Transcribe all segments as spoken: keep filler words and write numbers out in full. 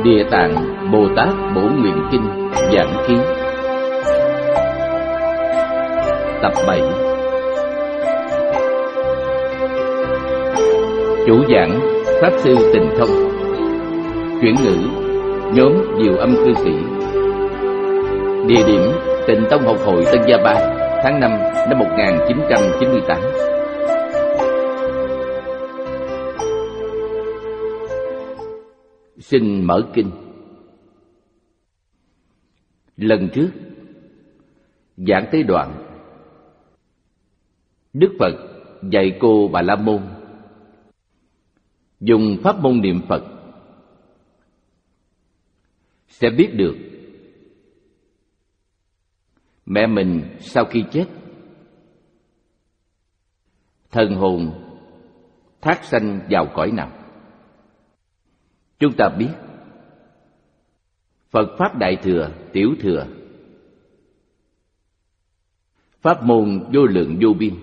Địa Tạng Bồ Tát Bổ Nguyện Kinh Giảng Ký Tập bảy. Chủ giảng Pháp Sư Tịnh Thông. Chuyển ngữ nhóm Diệu Âm Cư Sĩ. Địa điểm Tịnh Tông Học Hội Tân Gia Ba, tháng năm năm một nghìn chín trăm chín mươi tám. Xin mở kinh. Lần trước giảng tới đoạn Đức Phật dạy cô Bà La Môn dùng pháp môn niệm Phật sẽ biết được mẹ mình sau khi chết thần hồn thác sanh vào cõi nào. Chúng ta biết Phật Pháp Đại Thừa, Tiểu Thừa, pháp môn vô lượng vô biên,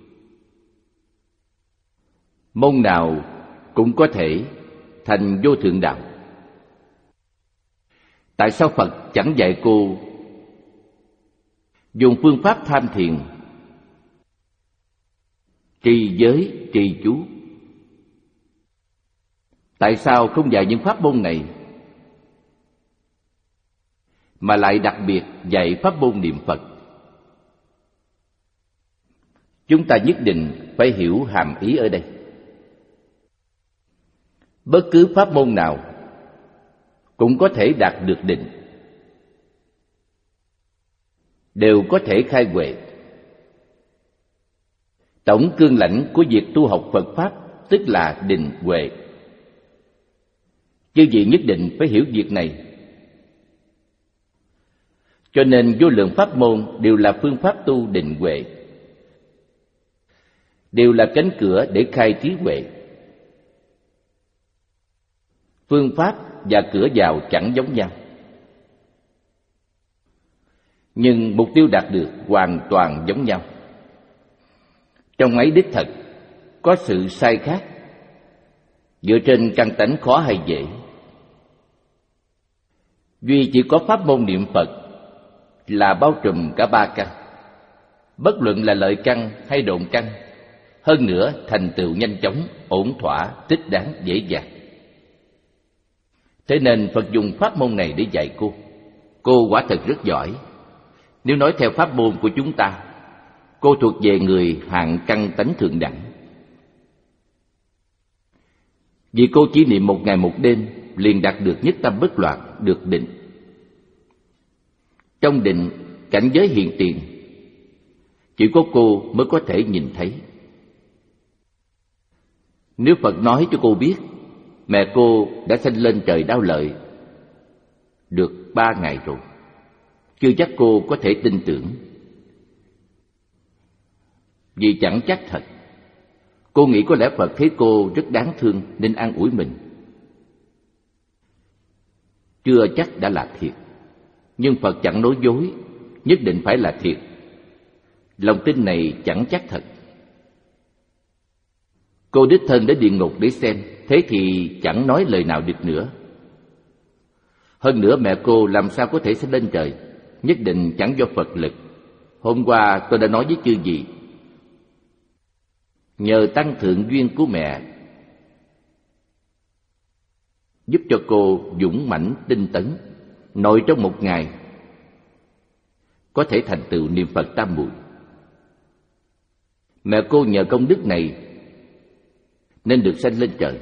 môn nào cũng có thể thành vô thượng đạo. Tại sao Phật chẳng dạy cô dùng phương pháp tham thiền, trì giới, trì chú? Tại sao không dạy những pháp môn này, mà lại đặc biệt dạy pháp môn niệm Phật? Chúng ta nhất định phải hiểu hàm ý ở đây. Bất cứ pháp môn nào cũng có thể đạt được định, đều có thể khai huệ. Tổng cương lãnh của việc tu học Phật Pháp tức là định huệ. Chư vị nhất định phải hiểu việc này. Cho nên vô lượng pháp môn đều là phương pháp tu định huệ, đều là cánh cửa để khai trí huệ. Phương pháp và cửa vào chẳng giống nhau, nhưng mục tiêu đạt được hoàn toàn giống nhau. Trong ấy đích thật có sự sai khác, dựa trên căn tánh khó hay dễ. Duy chỉ có pháp môn niệm Phật là bao trùm cả ba căn, bất luận là lợi căn hay độn căn, hơn nữa thành tựu nhanh chóng, ổn thỏa, thích đáng, dễ dàng. Thế nên Phật dùng pháp môn này để dạy cô. Cô quả thật rất giỏi. Nếu nói theo pháp môn của chúng ta, cô thuộc về người hạng căn tánh thượng đẳng. Vì cô chỉ niệm một ngày một đêm liền đạt được nhất tâm bất loạn, được định. Trong định, cảnh giới hiện tiền chỉ có cô mới có thể nhìn thấy. Nếu Phật nói cho cô biết mẹ cô đã sanh lên trời Đao Lợi được ba ngày rồi, chưa chắc cô có thể tin tưởng. Vì chẳng chắc thật. Cô nghĩ có lẽ Phật thấy cô rất đáng thương nên an ủi mình. Chưa chắc đã là thiệt, nhưng Phật chẳng nói dối, nhất định phải là thiệt. Lòng tin này chẳng chắc thật. Cô đích thân đến địa ngục để xem, thế thì chẳng nói lời nào được nữa. Hơn nữa mẹ cô làm sao có thể sẽ lên trời, nhất định chẳng do Phật lực. Hôm qua tôi đã nói với chư vị, nhờ tăng thượng duyên của mẹ giúp cho cô dũng mãnh tinh tấn, nội trong một ngày có thể thành tựu niệm Phật tam muội. Mẹ cô nhờ công đức này nên được sanh lên trời.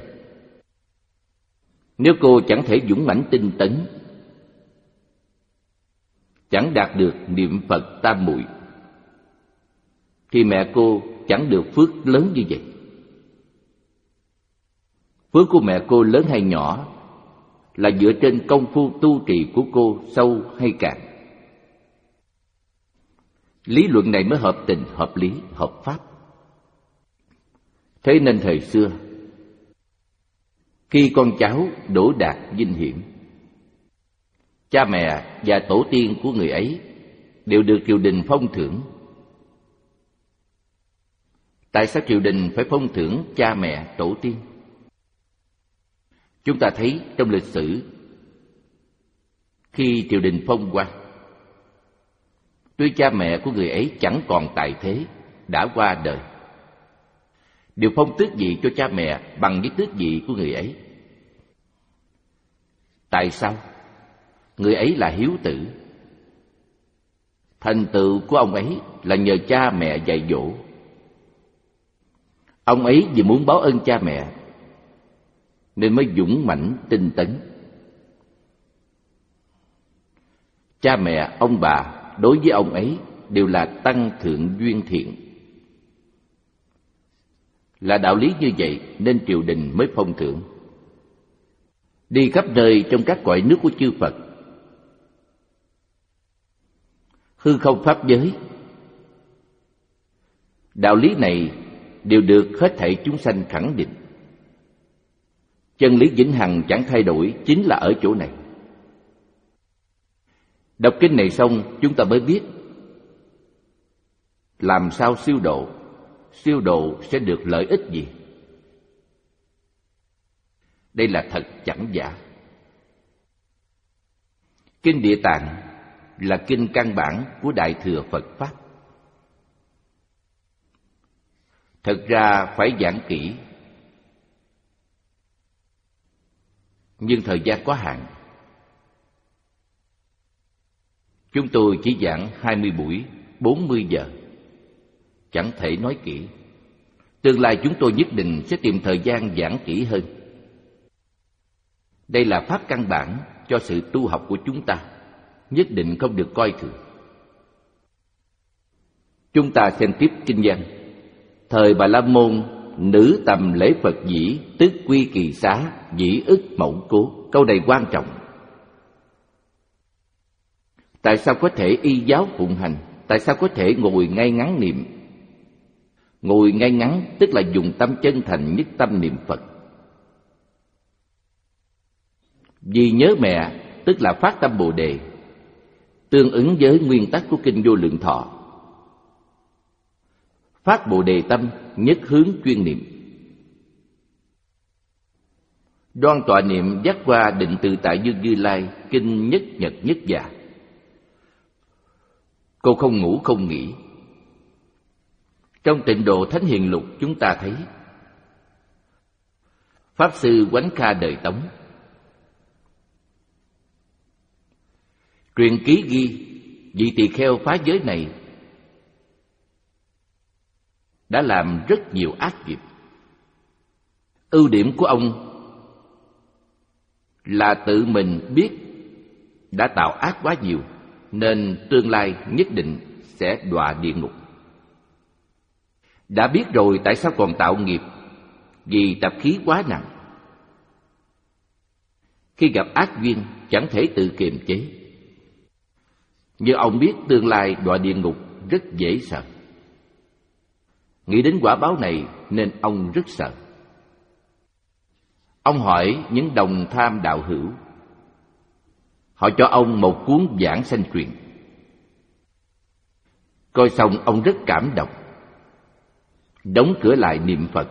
Nếu cô chẳng thể dũng mãnh tinh tấn, chẳng đạt được niệm Phật tam muội, thì mẹ cô chẳng được phước lớn như vậy. Phước của mẹ cô lớn hay nhỏ là dựa trên công phu tu trì của cô sâu hay cạn. Lý luận này mới hợp tình, hợp lý, hợp pháp. Thế nên thời xưa, khi con cháu đỗ đạt vinh hiển, cha mẹ và tổ tiên của người ấy đều được triều đình phong thưởng. Tại sao triều đình phải phong thưởng cha mẹ tổ tiên? Chúng ta thấy trong lịch sử Khi triều đình phong quan, tuy cha mẹ của người ấy chẳng còn tại thế, đã qua đời, đều phong tước vị cho cha mẹ bằng với tước vị của người ấy. Tại sao? Người ấy là hiếu tử. Thành tựu của ông ấy là nhờ cha mẹ dạy dỗ. Ông ấy vì muốn báo ơn cha mẹ nên mới dũng mãnh tinh tấn. Cha mẹ, ông bà đối với ông ấy đều là tăng thượng duyên thiện. Là đạo lý như vậy nên triều đình mới phong thưởng. Đi khắp nơi trong các cõi nước của chư Phật, hư không pháp giới, đạo lý này đều được hết thảy chúng sanh khẳng định. Chân lý vĩnh hằng chẳng thay đổi chính là ở chỗ này. Đọc kinh này xong chúng ta mới biết làm sao siêu độ, siêu độ sẽ được lợi ích gì. Đây là thật chẳng giả. Kinh Địa Tạng là kinh căn bản của Đại Thừa Phật Pháp. Thật ra phải giảng kỹ, nhưng thời gian có hạn. Chúng tôi chỉ giảng hai mươi buổi, bốn mươi giờ, chẳng thể nói kỹ. Tương lai chúng tôi nhất định sẽ tìm thời gian giảng kỹ hơn. Đây là pháp căn bản cho sự tu học của chúng ta, nhất định không được coi thường. Chúng ta xem tiếp kinh văn. Thời Bà La Môn, nữ tầm lễ Phật dĩ, tức quy kỳ xá, dĩ ức mẫu cố. Câu này quan trọng. Tại sao có thể y giáo phụng hành? Tại sao có thể ngồi ngay ngắn niệm? Ngồi ngay ngắn tức là dùng tâm chân thành nhất tâm niệm Phật. Vì nhớ mẹ tức là phát tâm Bồ Đề, tương ứng với nguyên tắc của kinh Vô Lượng Thọ. Phát Bồ Đề tâm, nhất hướng chuyên niệm. Đoan tọa niệm giác qua định tự tại như Như Lai, kinh nhất nhật nhất dạ. Cô không ngủ không nghỉ. Trong Tịnh Độ Thánh Hiền Lục chúng ta thấy Pháp Sư Quánh Kha đời Tống truyền ký ghi vị tỳ kheo phá giới này đã làm rất nhiều ác nghiệp. Ưu điểm của ông là tự mình biết đã tạo ác quá nhiều, nên tương lai nhất định sẽ đọa địa ngục. Đã biết rồi tại sao còn tạo nghiệp? Vì tập khí quá nặng. Khi gặp ác duyên chẳng thể tự kiềm chế. Như ông biết tương lai đọa địa ngục rất dễ sợ. Nghĩ đến quả báo này nên ông rất sợ. Ông hỏi những đồng tham đạo hữu. Họ cho ông một cuốn giảng sanh truyền. Coi xong ông rất cảm động, đóng cửa lại niệm Phật.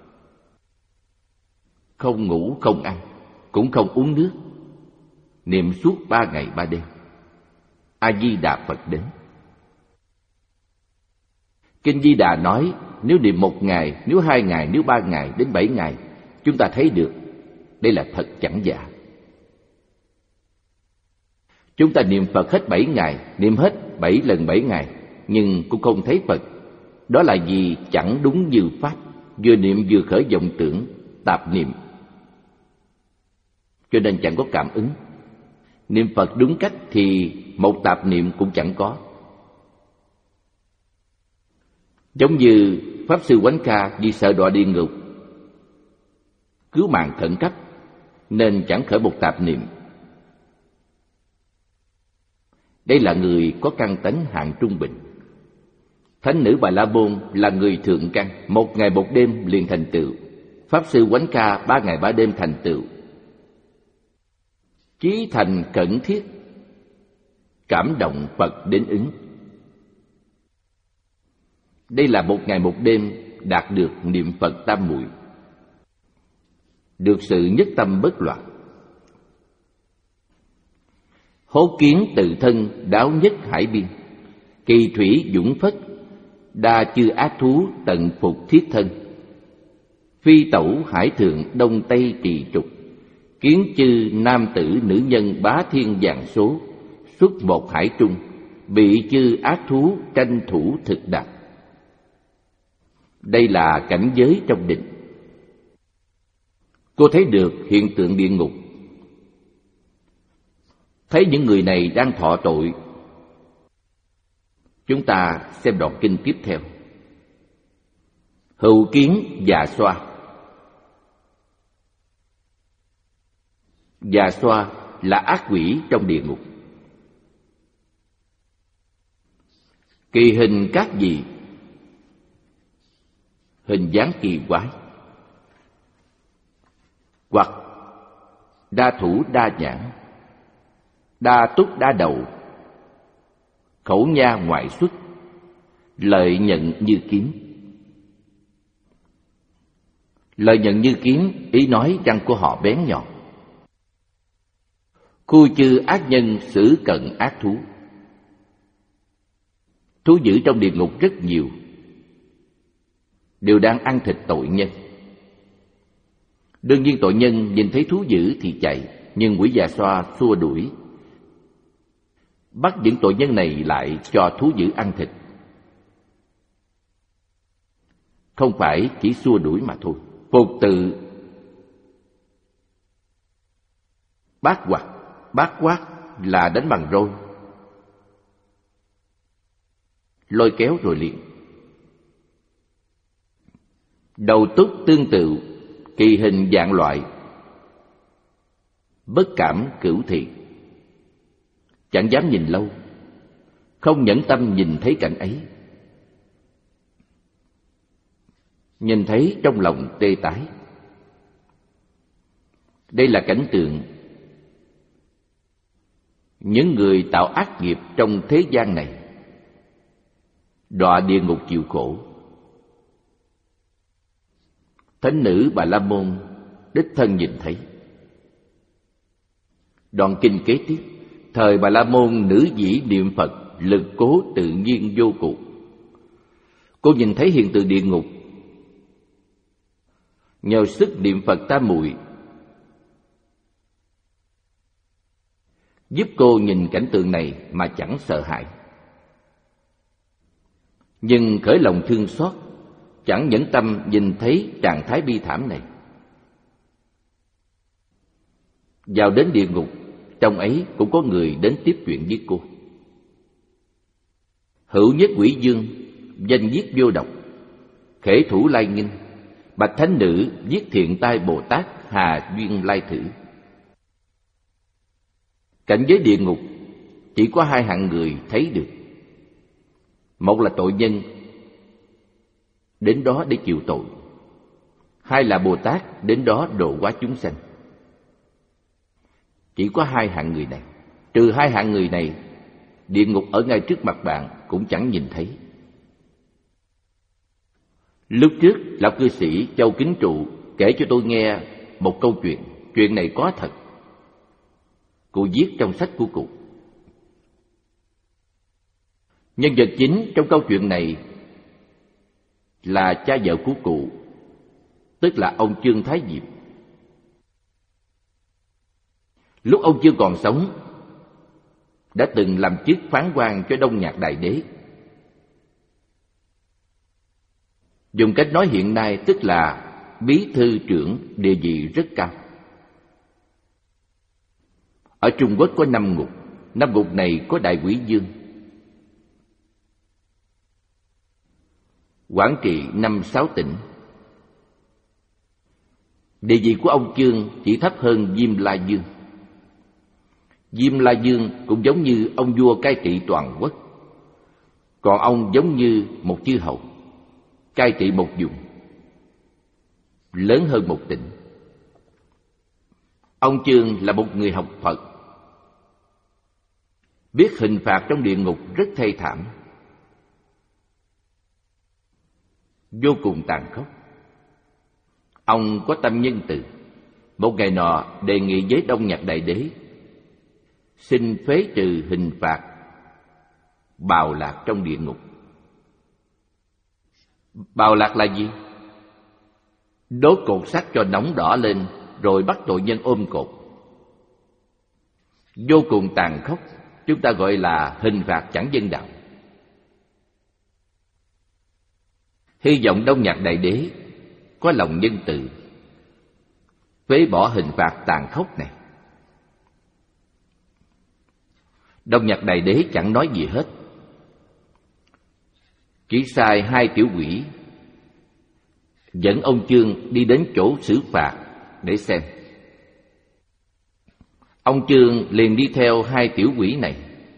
Không ngủ không ăn, cũng không uống nước, niệm suốt ba ngày ba đêm. A Di Đà Phật đến. Kinh Di Đà nói nếu niệm một ngày, nếu hai ngày, nếu ba ngày đến bảy ngày, chúng ta thấy được đây là thật chẳng giả. Chúng ta niệm Phật hết bảy ngày, niệm hết bảy lần bảy ngày, nhưng cũng không thấy Phật. Đó là vì chẳng đúng như pháp, vừa niệm vừa khởi vọng tưởng, tạp niệm, cho nên chẳng có cảm ứng. Niệm Phật đúng cách thì một tạp niệm cũng chẳng có. Giống như Pháp Sư Quánh Kha vì sợ đọa địa ngục, cứu mạng khẩn cấp nên chẳng khởi một tạp niệm. Đây là người có căn tánh hạng trung bình. Thánh nữ Bà La Môn là người thượng căn, một ngày một đêm liền thành tựu. Pháp Sư Quánh Kha ba ngày ba đêm thành tựu. Chí thành cẩn thiết, cảm động Phật đến ứng. Đây là một ngày một đêm đạt được niệm Phật tam muội, được sự nhất tâm bất loạn. Hố kiến tự thân đáo nhất hải biên, kỳ thủy dũng phất, đa chư ác thú tận phục thiết thân. Phi tẩu hải thượng đông tây trì trục, kiến chư nam tử nữ nhân bá thiên vạn số, xuất một hải trung, bị chư ác thú tranh thủ thực đạt. Đây là cảnh giới trong định. Cô thấy được hiện tượng địa ngục, thấy những người này đang thọ tội. Chúng ta xem đoạn kinh tiếp theo. Hữu kiến già xoa. Già xoa là ác quỷ trong địa ngục. Kỳ hình các vị, hình dáng kỳ quái, hoặc đa thủ đa nhãn, đa túc đa đầu, khẩu nha ngoại xuất, lợi nhận như kiếm. Lợi nhận như kiếm, ý nói răng của họ bén nhọn. Khu chư ác nhân xử cận ác thú. Thú dữ trong địa ngục rất nhiều, đều đang ăn thịt tội nhân. Đương nhiên tội nhân nhìn thấy thú dữ thì chạy, nhưng quỷ già xoa xua đuổi, bắt những tội nhân này lại cho thú dữ ăn thịt. Không phải chỉ xua đuổi mà thôi. Phục tự bát quạt. Bát quát là đánh bằng roi, lôi kéo rồi liền. Đầu túc tương tự, kỳ hình dạng loại, bất cảm cửu thị. Chẳng dám nhìn lâu, không nhẫn tâm nhìn thấy cảnh ấy. Nhìn thấy trong lòng tê tái. Đây là cảnh tượng những người tạo ác nghiệp trong thế gian này, đọa địa ngục chịu khổ. Thánh nữ Bà La Môn đích thân nhìn thấy. Đoạn kinh kế tiếp: thời Bà La Môn nữ dĩ niệm Phật, lực cố tự nhiên vô cùng. Cô nhìn thấy hiện tượng địa ngục, nhờ sức niệm Phật tam muội giúp cô nhìn cảnh tượng này mà chẳng sợ hãi. Nhưng khởi lòng thương xót, chẳng nhẫn tâm nhìn thấy trạng thái bi thảm này. Vào đến địa ngục, trong ấy cũng có người đến tiếp chuyện với cô. Hữu nhất quỷ dương, danh giết vô độc, khể thủ lai nghinh, bạch thánh nữ giết thiện tai Bồ Tát hà duyên lai thử. Cảnh giới địa ngục chỉ có hai hạng người thấy được. Một là tội nhân đến đó để chịu tội, hai là Bồ Tát đến đó độ hóa chúng sanh. Chỉ có hai hạng người này. Trừ hai hạng người này, địa ngục ở ngay trước mặt bạn cũng chẳng nhìn thấy. Lúc trước lão cư sĩ Châu Kính Trụ kể cho tôi nghe một câu chuyện. Chuyện này có thật, cụ viết trong sách của cụ. Nhân vật chính trong câu chuyện này là cha vợ của cụ, tức là ông Trương Thái Diệp. Lúc ông chưa còn sống, đã từng làm chức phán quan cho Đông Nhạc Đại Đế. Dùng cách nói hiện nay tức là bí thư trưởng, địa vị rất cao. Ở Trung Quốc có năm ngục, năm ngục này có đại quỷ dương, quản trị năm sáu tỉnh. Địa vị của ông Chương chỉ thấp hơn Diêm La Dương. Diêm La Dương cũng giống như ông vua cai trị toàn quốc, còn ông giống như một chư hầu cai trị một vùng, lớn hơn một tỉnh. Ông Chương là một người học Phật, biết hình phạt trong địa ngục rất thê thảm, vô cùng tàn khốc. Ông có tâm nhân từ. Một ngày nọ đề nghị với Đông Nhạc Đại Đế xin phế trừ hình phạt bào lạc trong địa ngục. Bào lạc là gì? Đốt cột sắt cho nóng đỏ lên rồi bắt tội nhân ôm cột. Vô cùng tàn khốc, chúng ta gọi là hình phạt chẳng nhân đạo. Hy vọng Đông Nhạc Đại Đế có lòng nhân từ, phế bỏ hình phạt tàn khốc này. Đông Nhạc Đại Đế chẳng nói gì hết, chỉ sai hai tiểu quỷ dẫn ông Chương đi đến chỗ xử phạt để xem. Ông Chương liền đi theo hai tiểu quỷ này.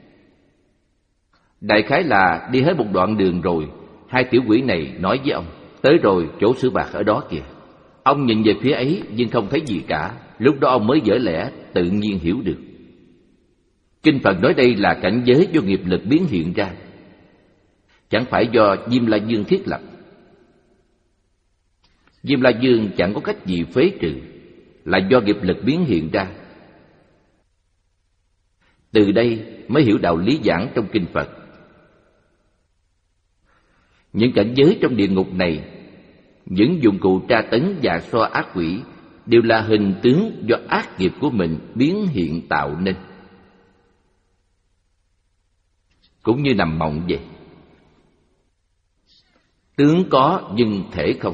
Đại khái là đi hết một đoạn đường rồi, hai tiểu quỷ này nói với ông: tới rồi, chỗ xử phạt ở đó kìa. Ông nhìn về phía ấy nhưng không thấy gì cả. Lúc đó ông mới vỡ lẽ tự nhiên hiểu được. Kinh Phật nói đây là cảnh giới do nghiệp lực biến hiện ra, chẳng phải do Diêm La Dương thiết lập. Diêm La Dương chẳng có cách gì phế trừ, là do nghiệp lực biến hiện ra. Từ đây mới hiểu đạo lý giảng trong Kinh Phật. Những cảnh giới trong địa ngục này, những dụng cụ tra tấn và xoa ác quỷ đều là hình tướng do ác nghiệp của mình biến hiện tạo nên. Cũng như nằm mộng vậy, tướng có nhưng thể không,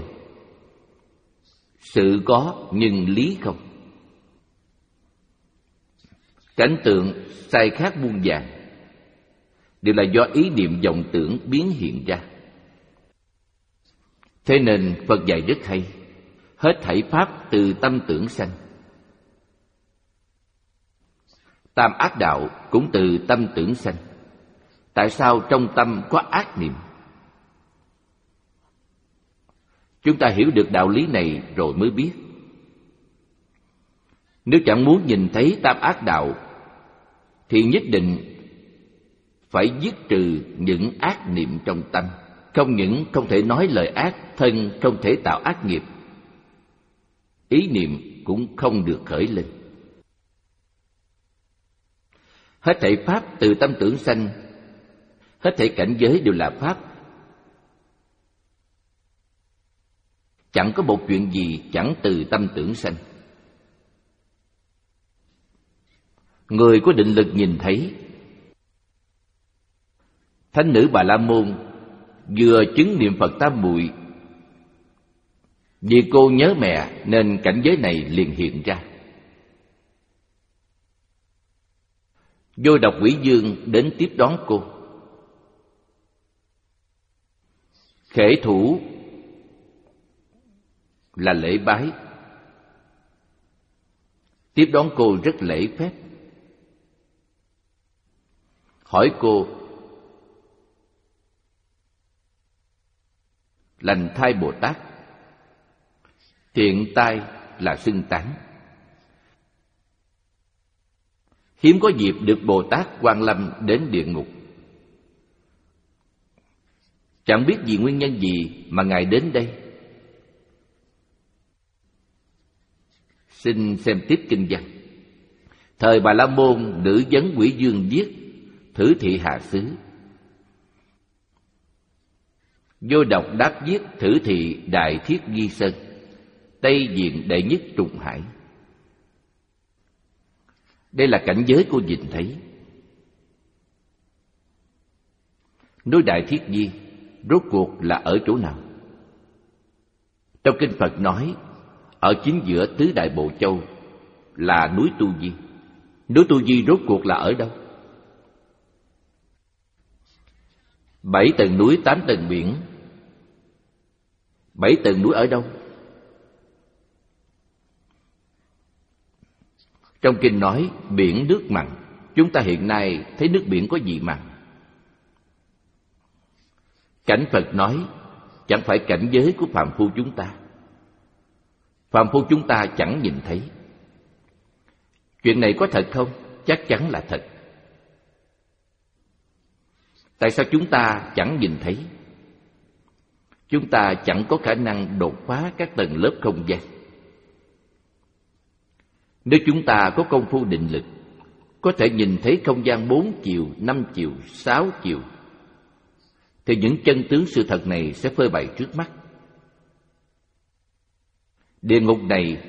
sự có nhưng lý không. Cảnh tượng sai khác muôn vàn đều là do ý niệm vọng tưởng biến hiện ra. Thế nên Phật dạy rất hay: hết thảy pháp từ tâm tưởng sanh. Tam ác đạo cũng từ tâm tưởng sanh. Tại sao trong tâm có ác niệm? Chúng ta hiểu được đạo lý này rồi mới biết. Nếu chẳng muốn nhìn thấy tam ác đạo thì nhất định phải dứt trừ những ác niệm trong tâm. Không những không thể nói lời ác, thân không thể tạo ác nghiệp, ý niệm cũng không được khởi lên. Hết thảy pháp từ tâm tưởng sanh, hết thảy cảnh giới đều là pháp. Chẳng có một chuyện gì chẳng từ tâm tưởng sanh. Người có định lực nhìn thấy. Thánh nữ Bà La Môn vừa chứng niệm Phật tam muội, vì cô nhớ mẹ nên cảnh giới này liền hiện ra. Vô Độc Quỷ Dương đến tiếp đón cô. Khể thủ là lễ bái, tiếp đón cô rất lễ phép. Hỏi cô: lành thai Bồ Tát, thiện tai là xưng tán. Hiếm có dịp được Bồ Tát Quan Lâm đến địa ngục. Chẳng biết vì nguyên nhân gì mà Ngài đến đây. Xin xem tiếp kinh văn. Thời Bà La Môn nữ vấn Quỷ Dương viết Thử Thị Hạ Xứ. Vô Độc đáp viết Thử Thị Đại Thiết Di Sơn, Tây Diện đệ nhất trùng hải. Đây là cảnh giới cô nhìn thấy. Núi Đại Thiết Di rốt cuộc là ở chỗ nào? Trong Kinh Phật nói, ở chính giữa tứ đại bộ châu là núi Tu Di. Núi Tu Di rốt cuộc là ở đâu? Bảy tầng núi, tám tầng biển. Bảy tầng núi ở đâu? Trong kinh nói biển nước mặn. Chúng ta hiện nay thấy nước biển có gì mặn? Cảnh Phật nói chẳng phải cảnh giới của phàm phu chúng ta. Phàm phu chúng ta chẳng nhìn thấy. Chuyện này có thật không? Chắc chắn là thật. Tại sao chúng ta chẳng nhìn thấy? Chúng ta chẳng có khả năng đột phá các tầng lớp không gian. Nếu chúng ta có công phu định lực, có thể nhìn thấy không gian bốn chiều, năm chiều, sáu chiều, thì những chân tướng sự thật này sẽ phơi bày trước mắt. Địa ngục này,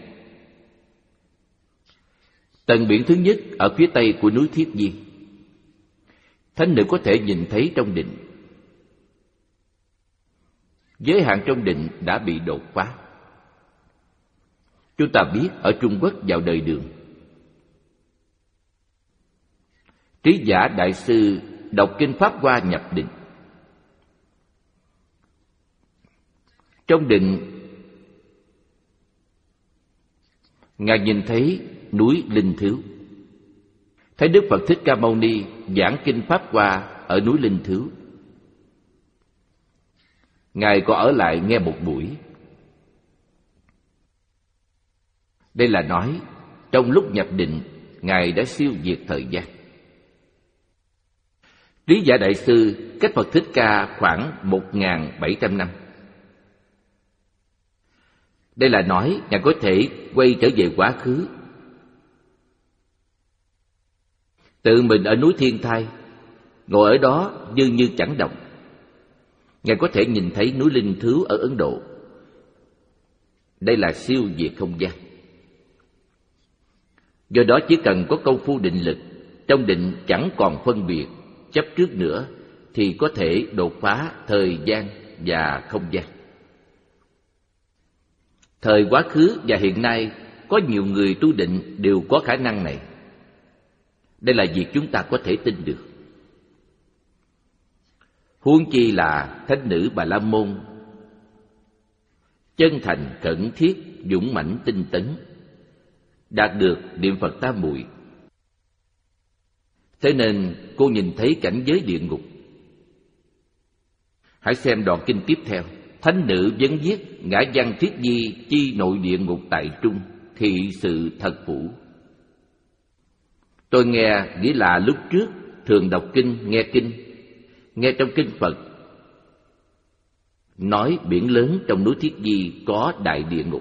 tầng biển thứ nhất ở phía tây của núi Thiết Di, thánh nữ có thể nhìn thấy trong định. Giới hạn trong định đã bị đột phá. Chúng ta biết ở Trung Quốc vào đời Đường, Trí Giả Đại Sư đọc kinh Pháp Hoa nhập định. Trong định, Ngài nhìn thấy núi Linh Thứu, thấy Đức Phật Thích Ca Mâu Ni giảng kinh Pháp Hoa ở núi Linh Thứu. Ngài có ở lại nghe một buổi. Đây là nói trong lúc nhập định, Ngài đã siêu diệt thời gian. Trí Giả Đại Sư cách Phật Thích Ca khoảng một nghìn bảy trăm năm. Đây là nói Ngài có thể quay trở về quá khứ. Tự mình ở núi Thiên Thai, ngồi ở đó như như chẳng động. Ngài có thể nhìn thấy núi Linh Thứu ở Ấn Độ. Đây là siêu diệt không gian. Do đó chỉ cần có công phu định lực, trong định chẳng còn phân biệt, chấp trước nữa, thì có thể đột phá thời gian và không gian. Thời quá khứ và hiện nay, có nhiều người tu định đều có khả năng này. Đây là việc chúng ta có thể tin được. Huống chi là thánh nữ Bà La Môn, chân thành, khẩn thiết, dũng mãnh, tinh tấn, đạt được niệm Phật tam muội. Thế nên cô nhìn thấy cảnh giới địa ngục. Hãy xem đoạn kinh tiếp theo. Thánh nữ vấn viết ngã văn Thiết Di chi nội địa ngục tại trung, thị sự thật phủ. Tôi nghe nghĩ là lúc trước thường đọc kinh, nghe kinh, nghe trong kinh Phật nói biển lớn trong núi Thiết Di có đại địa ngục.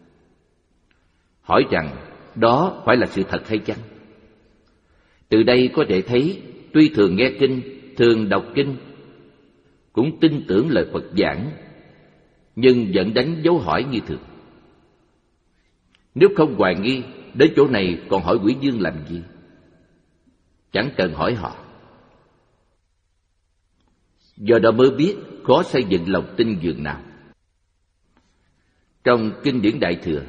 Hỏi rằng đó phải là sự thật hay chăng? Từ đây có thể thấy, tuy thường nghe kinh, thường đọc kinh, cũng tin tưởng lời Phật giảng, nhưng vẫn đánh dấu hỏi như thường. Nếu không hoài nghi, đến chỗ này còn hỏi quỷ dương làm gì? Chẳng cần hỏi họ. Do đó mới biết khó xây dựng lòng tin dường nào. Trong kinh điển Đại Thừa,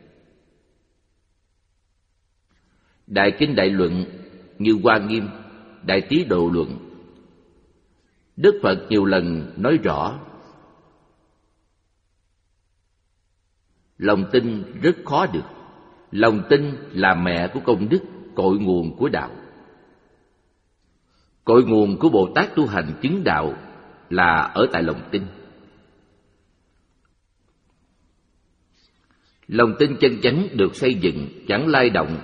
Đại Kinh Đại Luận như Hoa Nghiêm, Đại Trí Độ Luận, Đức Phật nhiều lần nói rõ lòng tin rất khó được. Lòng tin là mẹ của công đức, cội nguồn của đạo. Cội nguồn của Bồ Tát tu hành chứng đạo là ở tại lòng tin. Lòng tin chân chánh được xây dựng chẳng lay động,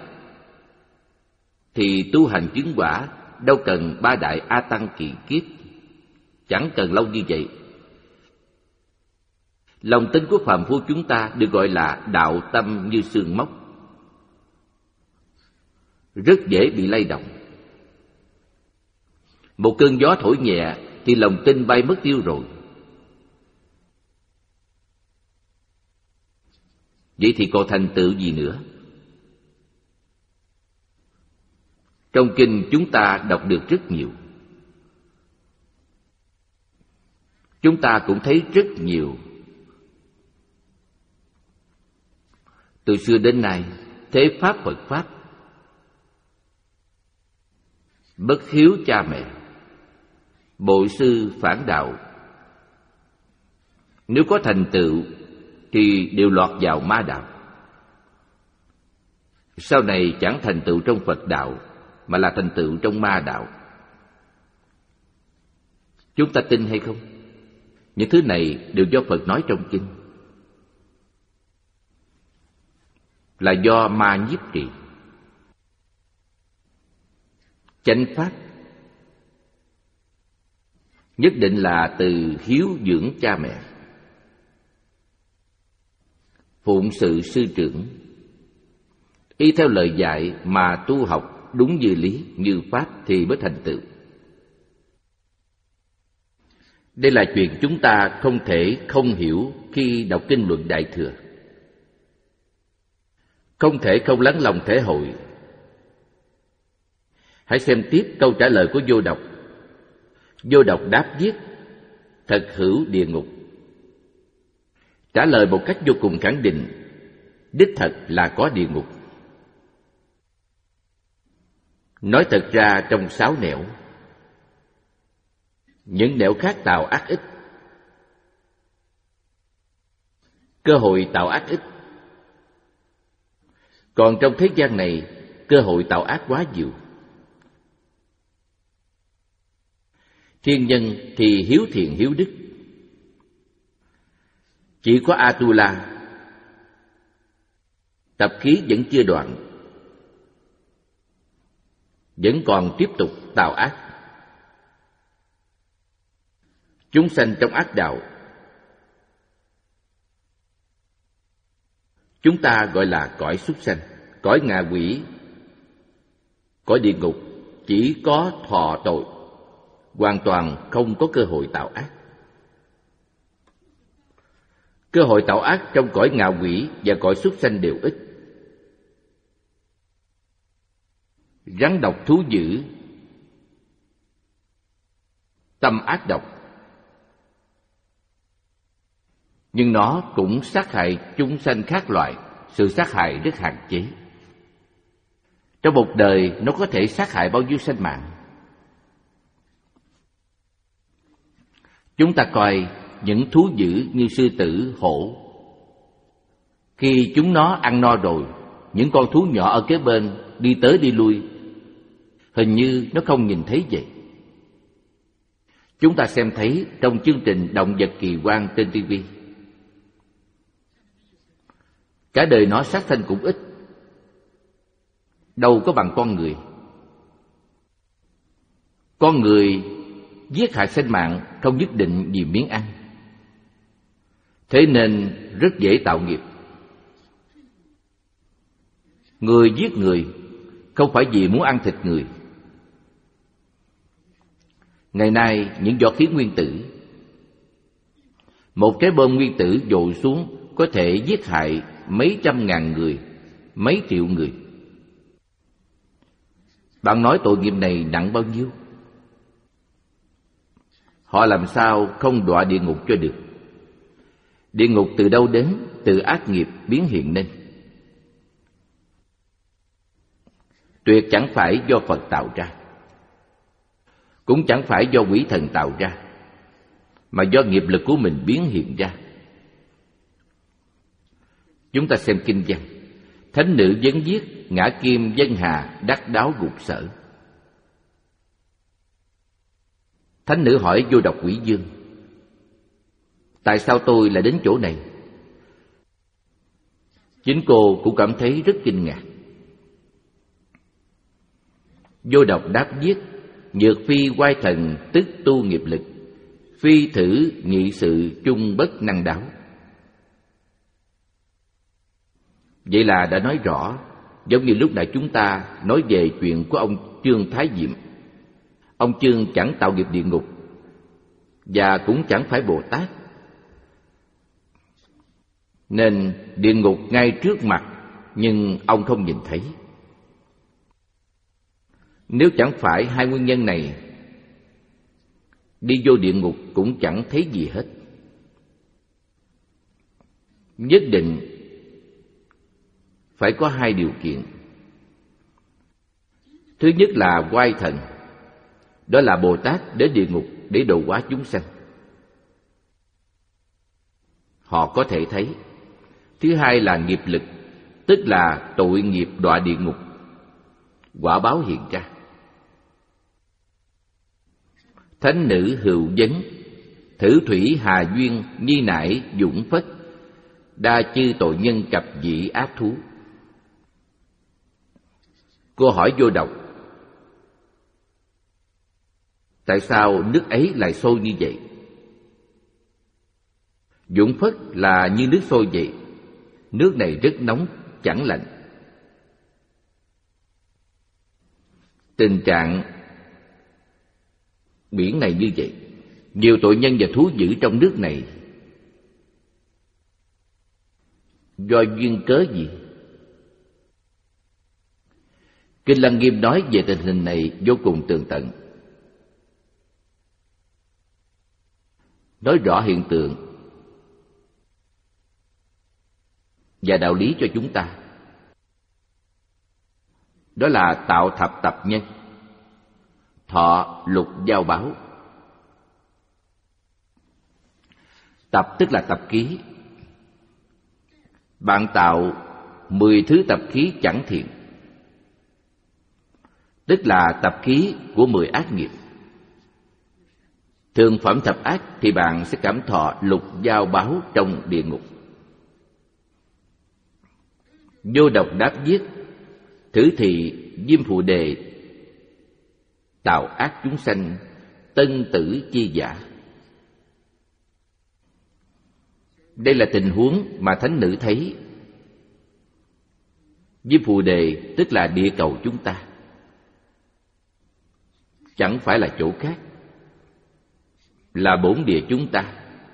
thì tu hành chứng quả đâu cần ba đại A Tăng kỳ kiếp, chẳng cần lâu như vậy. Lòng tin của phàm phu chúng ta được gọi là đạo tâm như xương móc, rất dễ bị lay động. Một cơn gió thổi nhẹ thì lòng tin bay mất tiêu rồi. Vậy thì còn thành tựu gì nữa? Trong kinh chúng ta đọc được rất nhiều. Chúng ta cũng thấy rất nhiều. Từ xưa đến nay, thế Pháp Phật Pháp, bất hiếu cha mẹ, bội sư phản đạo, nếu có thành tựu thì đều lọt vào ma đạo. Sau này chẳng thành tựu trong Phật đạo, mà là thành tựu trong ma đạo. Chúng ta tin hay không? Những thứ này đều do Phật nói trong kinh, là do ma nhiếp trì. Chánh pháp nhất định là từ hiếu dưỡng cha mẹ, phụng sự sư trưởng, y theo lời dạy mà tu học, đúng như lý, như pháp thì mới thành tựu. Đây là chuyện chúng ta không thể không hiểu khi đọc kinh luận Đại Thừa. Không thể không lắng lòng thể hội. Hãy xem tiếp câu trả lời của Vô Độc. Vô Độc đáp viết: thật hữu địa ngục. Trả lời một cách vô cùng khẳng định, đích thật là có địa ngục. Nói thật ra trong sáu nẻo, những nẻo khác tạo ác ít, cơ hội tạo ác ít. Còn trong thế gian này, cơ hội tạo ác quá nhiều. Thiên nhân thì hiếu thiện hiếu đức. Chỉ có Atula, tập khí vẫn chưa đoạn, vẫn còn tiếp tục tạo ác. Chúng sanh trong ác đạo, chúng ta gọi là cõi súc sanh, cõi ngạ quỷ, cõi địa ngục chỉ có thọ tội, hoàn toàn không có cơ hội tạo ác. Cơ hội tạo ác trong cõi ngạ quỷ và cõi súc sanh đều ít. Rắn độc thú dữ, tâm ác độc, nhưng nó cũng sát hại chúng sanh khác loại. Sự sát hại rất hạn chế. Trong một đời nó có thể sát hại bao nhiêu sanh mạng? Chúng ta coi những thú dữ như sư tử, hổ. Khi chúng nó ăn no rồi, những con thú nhỏ ở kế bên đi tới đi lui, hình như nó không nhìn thấy vậy. Chúng ta xem thấy trong chương trình Động vật kỳ quan trên ti vi. Cả đời nó sát sanh cũng ít, đâu có bằng con người. Con người giết hại sinh mạng không nhất định vì miếng ăn, thế nên rất dễ tạo nghiệp. Người giết người không phải vì muốn ăn thịt người. Ngày nay những vỏ khí nguyên tử, một trái bom nguyên tử dội xuống có thể giết hại mấy trăm ngàn người, mấy triệu người. Bạn nói tội nghiệp này nặng bao nhiêu? Họ làm sao không đọa địa ngục cho được? Địa ngục từ đâu đến? Từ ác nghiệp biến hiện nên. Tuyệt chẳng phải do Phật tạo ra, cũng chẳng phải do quỷ thần tạo ra, mà do nghiệp lực của mình biến hiện ra. Chúng ta xem kinh văn. Thánh nữ vấn viết: ngã kim dân hà, đắc đáo gục sở. Thánh nữ hỏi Vô Độc Quỷ Dương: tại sao tôi lại đến chỗ này? Chính cô cũng cảm thấy rất kinh ngạc. Vô Độc đáp viết: nhược phi oai thần, tức tu nghiệp lực, phi thử nghị sự chung bất năng đáo. Vậy là đã nói rõ, giống như lúc nãy chúng ta nói về chuyện của ông Chương Thái Diệm. Ông Chương chẳng tạo nghiệp địa ngục, và cũng chẳng phải Bồ Tát, nên địa ngục ngay trước mặt, nhưng ông không nhìn thấy. Nếu chẳng phải hai nguyên nhân này, đi vô địa ngục cũng chẳng thấy gì hết. Nhất định phải có hai điều kiện. Thứ nhất là oai thần, đó là Bồ Tát đến địa ngục để độ hóa chúng sanh. Họ có thể thấy. Thứ hai là nghiệp lực, tức là tội nghiệp đọa địa ngục, quả báo hiện ra. Thánh nữ hữu vấn, thử thủy hà duyên, nhi nải dũng phất, đa chư tội nhân cặp dĩ ác thú. Cô hỏi Vô Độc: tại sao nước ấy lại sôi như vậy? Dũng phất là như nước sôi vậy. Nước này rất nóng, chẳng lạnh. Tình trạng biển này như vậy, nhiều tội nhân và thú dữ trong nước này do duyên cớ gì? Kinh Lăng Nghiêm nói về tình hình này vô cùng tường tận, nói rõ hiện tượng và đạo lý cho chúng ta. Đó là tạo thập tập nhân, thọ lục giao báo. Tập tức là tập khí. Bạn tạo mười thứ tập khí chẳng thiện, tức là tập khí của mười ác nghiệp. Thường phẩm thập ác thì bạn sẽ cảm thọ lục giao báo trong địa ngục. Vô độc đáp viết: thử thị Diêm Phù Đề, tạo ác chúng sanh, tân tử chi giả. Đây là tình huống mà thánh nữ thấy. Diêm Phù Đề tức là địa cầu chúng ta, chẳng phải là chỗ khác, là bổn địa chúng ta.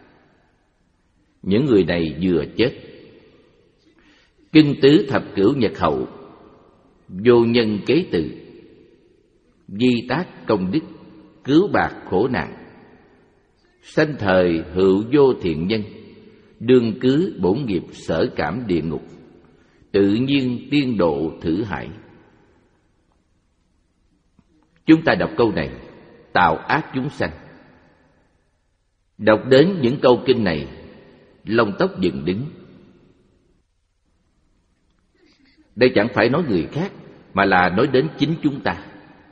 Những người này vừa chết. Kinh tứ thập cửu nhật hậu, vô nhân kế tự, di tác công đức, cứu bạc khổ nạn. Sanh thời hữu vô thiện nhân, đương cứ bổn nghiệp sở cảm địa ngục, tự nhiên tiên độ thử hải. Chúng ta đọc câu này, tạo ác chúng sanh. Đọc đến những câu kinh này, lông tóc dựng đứng. Đây chẳng phải nói người khác, mà là nói đến chính chúng ta.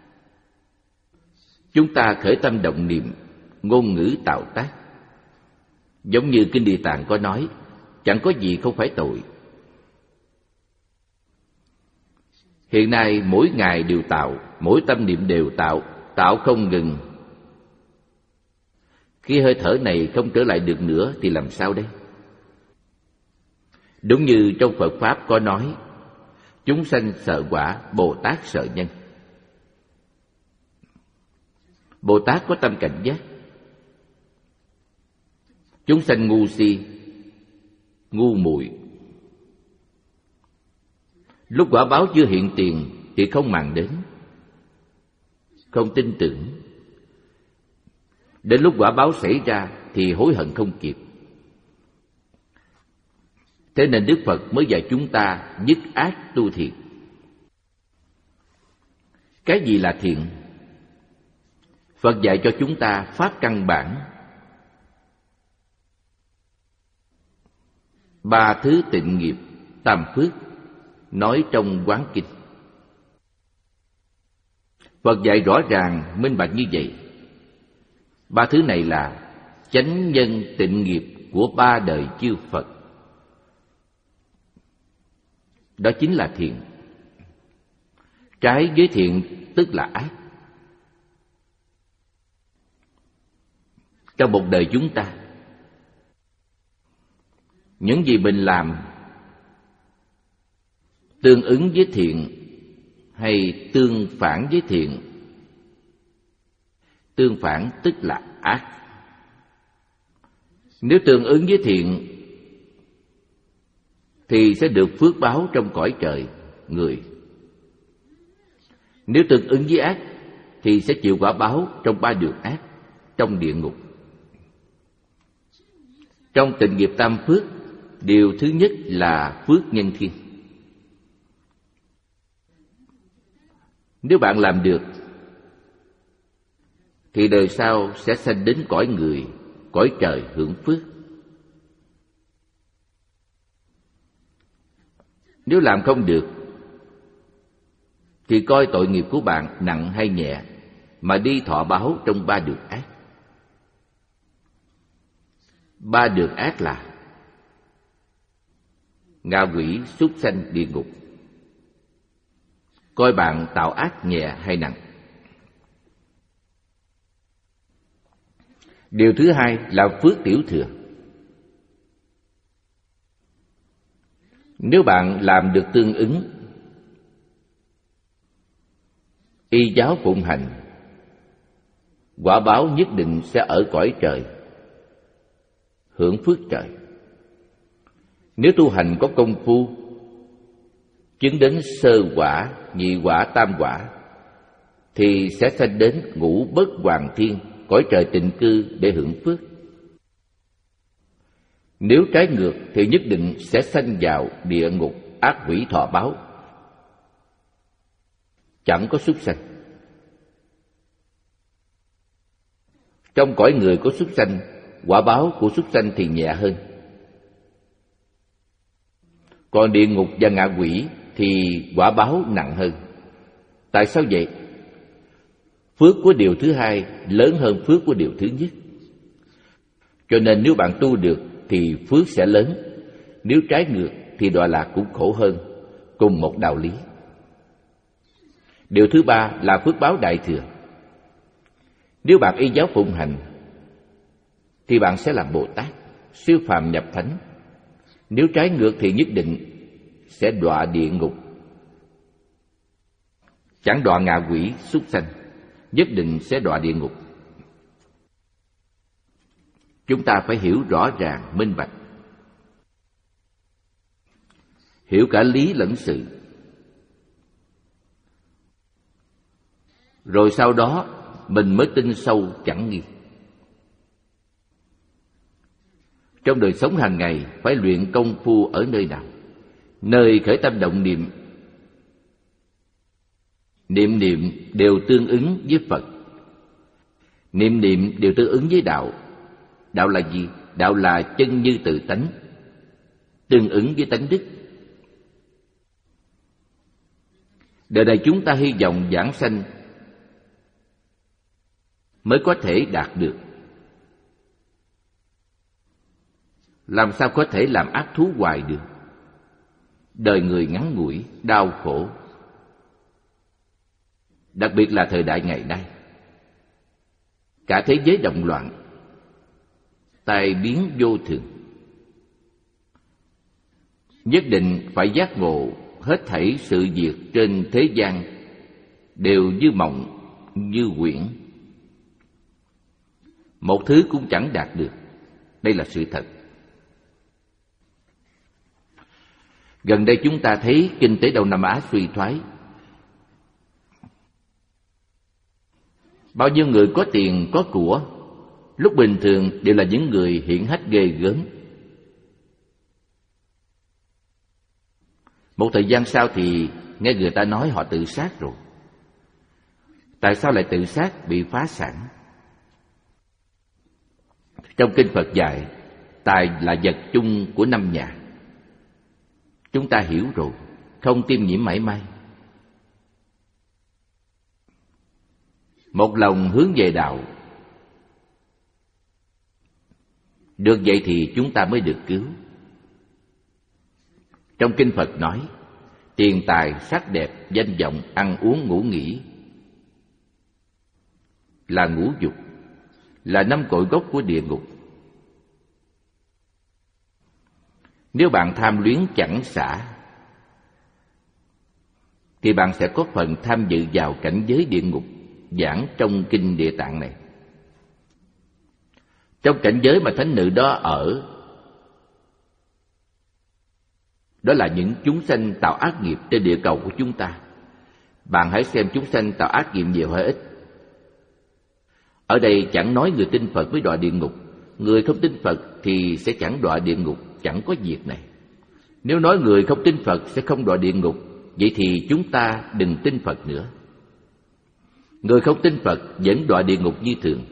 Chúng ta khởi tâm động niệm, ngôn ngữ tạo tác. Giống như Kinh Địa Tạng có nói, chẳng có gì không phải tội. Hiện nay mỗi ngày đều tạo, mỗi tâm niệm đều tạo, tạo không ngừng. Khi hơi thở này không trở lại được nữa thì làm sao đây? Đúng như trong Phật Pháp có nói, chúng sanh sợ quả, Bồ Tát sợ nhân. Bồ Tát có tâm cảnh giác. Chúng sanh ngu si, ngu muội. Lúc quả báo chưa hiện tiền thì không màng đến, không tin tưởng. Đến lúc quả báo xảy ra thì hối hận không kịp. Thế nên Đức Phật mới dạy chúng ta dứt ác tu thiện. Cái gì là thiện? Phật dạy cho chúng ta pháp căn bản. Ba thứ tịnh nghiệp, tam phước, nói trong Quán Kinh. Phật dạy rõ ràng, minh bạch như vậy. Ba thứ này là chánh nhân tịnh nghiệp của ba đời chư Phật. Đó chính là thiện. Trái với thiện tức là ác. Trong một đời chúng ta, những gì mình làm tương ứng với thiện hay tương phản với thiện? Tương phản tức là ác. Nếu tương ứng với thiện thì sẽ được phước báo trong cõi trời, người. Nếu tương ứng với ác thì sẽ chịu quả báo trong ba đường ác, trong địa ngục. Trong tịnh nghiệp tam phước, điều thứ nhất là phước nhân thiên. Nếu bạn làm được thì đời sau sẽ sanh đến cõi người, cõi trời hưởng phước. Nếu làm không được thì coi tội nghiệp của bạn nặng hay nhẹ mà đi thọ báo trong ba đường ác. Ba đường ác là ngạ quỷ, súc sanh, địa ngục. Coi bạn tạo ác nhẹ hay nặng. Điều thứ hai là phước tiểu thừa. Nếu bạn làm được tương ứng y giáo phụng hành, quả báo nhất định sẽ ở cõi trời, hưởng phước trời. Nếu tu hành có công phu, chứng đến sơ quả, nhị quả, tam quả, thì sẽ sanh đến ngũ bất hoàng thiên, cõi trời tịnh cư để hưởng phước. Nếu trái ngược thì nhất định sẽ sanh vào địa ngục ác quỷ thọ báo, chẳng có súc sanh. Trong cõi người có súc sanh, quả báo của súc sanh thì nhẹ hơn. Còn địa ngục và ngạ quỷ thì quả báo nặng hơn. Tại sao vậy? Phước của điều thứ hai lớn hơn phước của điều thứ nhất. Cho nên nếu bạn tu được thì phước sẽ lớn, nếu trái ngược thì đọa lạc cũng khổ hơn, cùng một đạo lý. Điều thứ ba là phước báo đại thừa. Nếu bạn y giáo phụng hành thì bạn sẽ làm Bồ Tát, siêu phàm nhập thánh. Nếu trái ngược thì nhất định sẽ đọa địa ngục, chẳng đọa ngạ quỷ súc sanh, nhất định sẽ đọa địa ngục. Chúng ta phải hiểu rõ ràng, minh bạch, hiểu cả lý lẫn sự, rồi sau đó mình mới tin sâu chẳng nghi. Trong đời sống hàng ngày phải luyện công phu ở nơi nào? Nơi khởi tâm động niệm, niệm niệm đều tương ứng với Phật, niệm niệm đều tương ứng với đạo. Đạo là gì? Đạo là chân như tự tánh, tương ứng với tánh đức. Đời này chúng ta hy vọng vãng sanh mới có thể đạt được. Làm sao có thể làm ác thú hoài được? Đời người ngắn ngủi, đau khổ. Đặc biệt là thời đại ngày nay, cả thế giới động loạn, tai biến vô thường. Nhất định phải giác ngộ hết thảy sự việc trên thế gian đều như mộng, như huyễn, một thứ cũng chẳng đạt được. Đây là sự thật. Gần đây chúng ta thấy kinh tế Đông Nam Á suy thoái. Bao nhiêu người có tiền, có của, lúc bình thường đều là những người hiển hách ghê gớm. Một thời gian sau thì nghe người ta nói họ tự sát rồi. Tại sao lại tự sát, bị phá sản? Trong kinh Phật dạy, tài là vật chung của năm nhà. Chúng ta hiểu rồi, không tiêm nhiễm mảy may. Một lòng hướng về đạo, được vậy thì chúng ta mới được cứu. Trong kinh Phật nói, tiền tài, sắc đẹp, danh vọng, ăn uống, ngủ nghỉ là ngũ dục, là năm cội gốc của địa ngục. Nếu bạn tham luyến chẳng xả thì bạn sẽ có phần tham dự vào cảnh giới địa ngục giảng trong kinh Địa Tạng này. Trong cảnh giới mà thánh nữ đó ở, đó là những chúng sanh tạo ác nghiệp trên địa cầu của chúng ta. Bạn hãy xem chúng sanh tạo ác nghiệp nhiều hay ít. Ở đây chẳng nói người tin Phật mới đọa địa ngục, người không tin Phật thì sẽ chẳng đọa địa ngục, chẳng có việc này. Nếu nói người không tin Phật sẽ không đọa địa ngục, vậy thì chúng ta đừng tin Phật nữa. Người không tin Phật vẫn đọa địa ngục như thường,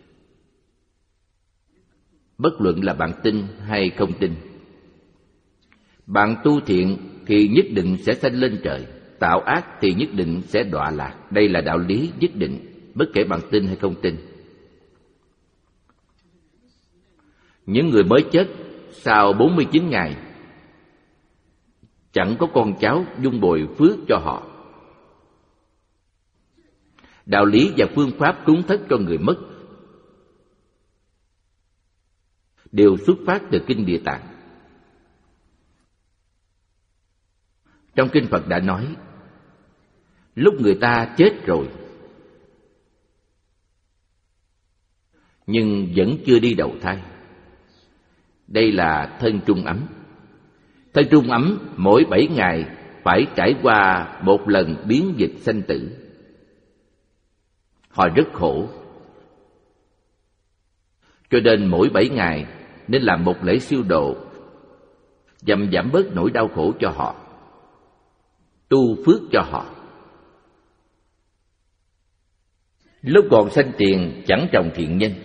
bất luận là bạn tin hay không tin. Bạn tu thiện thì nhất định sẽ sanh lên trời, tạo ác thì nhất định sẽ đọa lạc. Đây là đạo lý nhất định, bất kể bạn tin hay không tin. Những người mới chết sau bốn mươi chín ngày chẳng có con cháu dung bồi phước cho họ. Đạo lý và phương pháp cúng thất cho người mất đều xuất phát từ kinh Địa Tạng. Trong kinh Phật đã nói, lúc người ta chết rồi nhưng vẫn chưa đi đầu thai. Đây là thân trung ấm. Thân trung ấm mỗi bảy ngày phải trải qua một lần biến dịch sanh tử. Họ rất khổ, cho nên mỗi bảy ngày nên làm một lễ siêu độ, nhằm giảm bớt nỗi đau khổ cho họ, tu phước cho họ. Lúc còn sanh tiền chẳng trồng thiện nhân,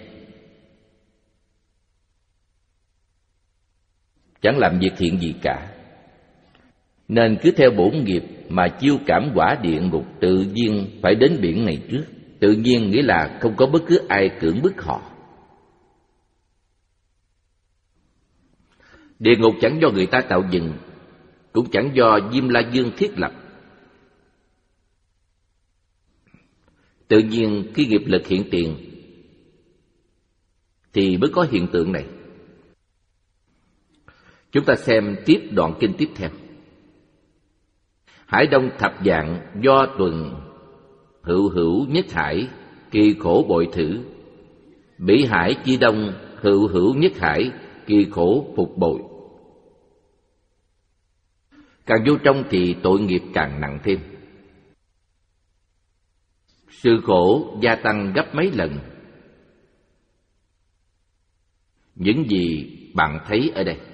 chẳng làm việc thiện gì cả, nên cứ theo bổn nghiệp mà chiêu cảm quả địa ngục tự nhiên phải đến biển ngày trước. Tự nhiên nghĩa là không có bất cứ ai cưỡng bức họ. Địa ngục chẳng do người ta tạo dựng, cũng chẳng do Diêm La Dương thiết lập. Tự nhiên khi nghiệp lực hiện tiền thì mới có hiện tượng này. Chúng ta xem tiếp đoạn kinh tiếp theo. Hải đông thập dạng do tuần, hữu hữu nhất hải, kỳ khổ bội thử. Bỉ hải chi đông, hữu hữu nhất hải, kỳ khổ phục bội. Càng vô trong thì tội nghiệp càng nặng thêm. Sự khổ gia tăng gấp mấy lần những gì bạn thấy ở đây.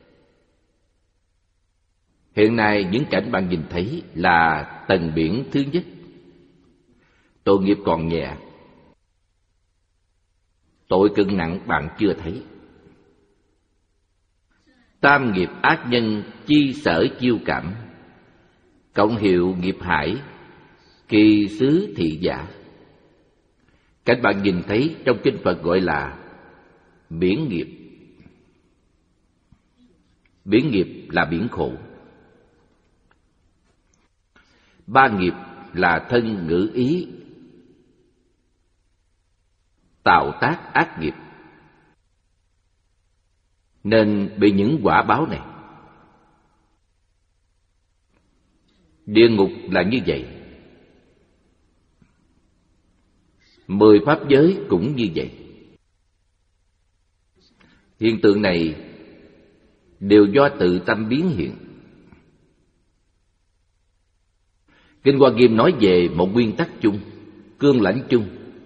Hiện nay những cảnh bạn nhìn thấy là tầng biển thứ nhất. Tội nghiệp còn nhẹ, tội cực nặng bạn chưa thấy. Tam nghiệp ác nhân chi sở chiêu cảm, cộng hiệu nghiệp hải, kỳ xứ thị giả. Cảnh bạn nhìn thấy trong kinh Phật gọi là biển nghiệp. Biển nghiệp là biển khổ. Ba nghiệp là thân ngữ ý, tạo tác ác nghiệp, nên bị những quả báo này. Địa ngục là như vậy, mười pháp giới cũng như vậy. Hiện tượng này đều do tự tâm biến hiện. Kinh Hoa Nghiêm nói về một nguyên tắc chung, cương lãnh chung,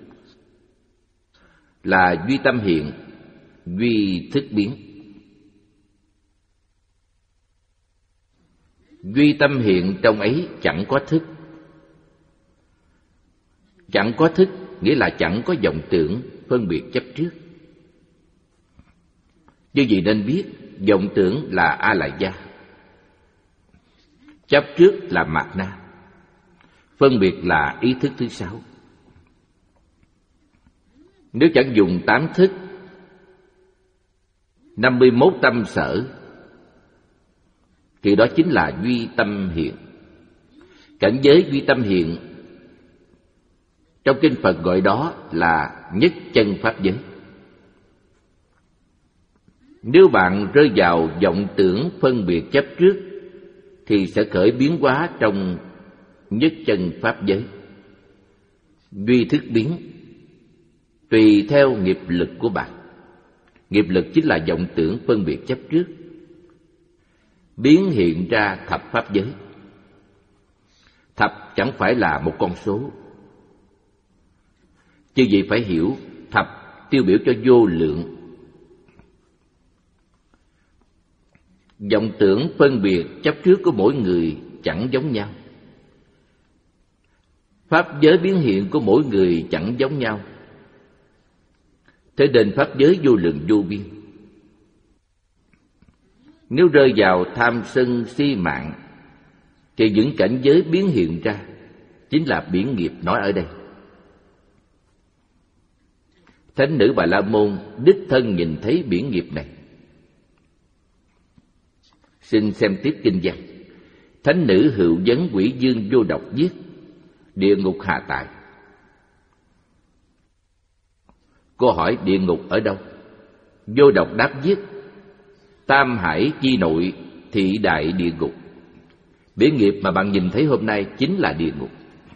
là duy tâm hiện, duy thức biến. Duy tâm hiện trong ấy chẳng có thức. Chẳng có thức nghĩa là chẳng có vọng tưởng, phân biệt chấp trước. Như vậy nên biết vọng tưởng là A La Gia, chấp trước là Mạt Na, phân biệt là ý thức thứ sáu. Nếu chẳng dùng tám thức, năm mươi mốt tâm sở, thì đó chính là duy tâm hiện. Cảnh giới duy tâm hiện trong kinh Phật gọi đó là nhất chân pháp giới. Nếu bạn rơi vào vọng tưởng phân biệt chấp trước thì sẽ khởi biến hóa trong nhất chân pháp giới, duy thức biến, tùy theo nghiệp lực của bạn. Nghiệp lực chính là vọng tưởng phân biệt chấp trước, biến hiện ra thập pháp giới. Thập chẳng phải là một con số. Chứ vậy phải hiểu thập tiêu biểu cho vô lượng. Vọng tưởng phân biệt chấp trước của mỗi người chẳng giống nhau. Pháp giới biến hiện của mỗi người chẳng giống nhau. Thế nên pháp giới vô lượng vô biên. Nếu rơi vào tham sân si mạng thì những cảnh giới biến hiện ra chính là biển nghiệp nói ở đây. Thánh nữ Bà La Môn đích thân nhìn thấy biển nghiệp này. Xin xem tiếp kinh văn. Thánh nữ Hữu Vấn Quỷ Dương Vô Độc viết: địa ngục hạ tại. Cô hỏi địa ngục ở đâu? Vô Độc đáp viết: Tam hải chi nội thị đại địa ngục. Biển nghiệp mà bạn nhìn thấy hôm nay chính là địa ngục.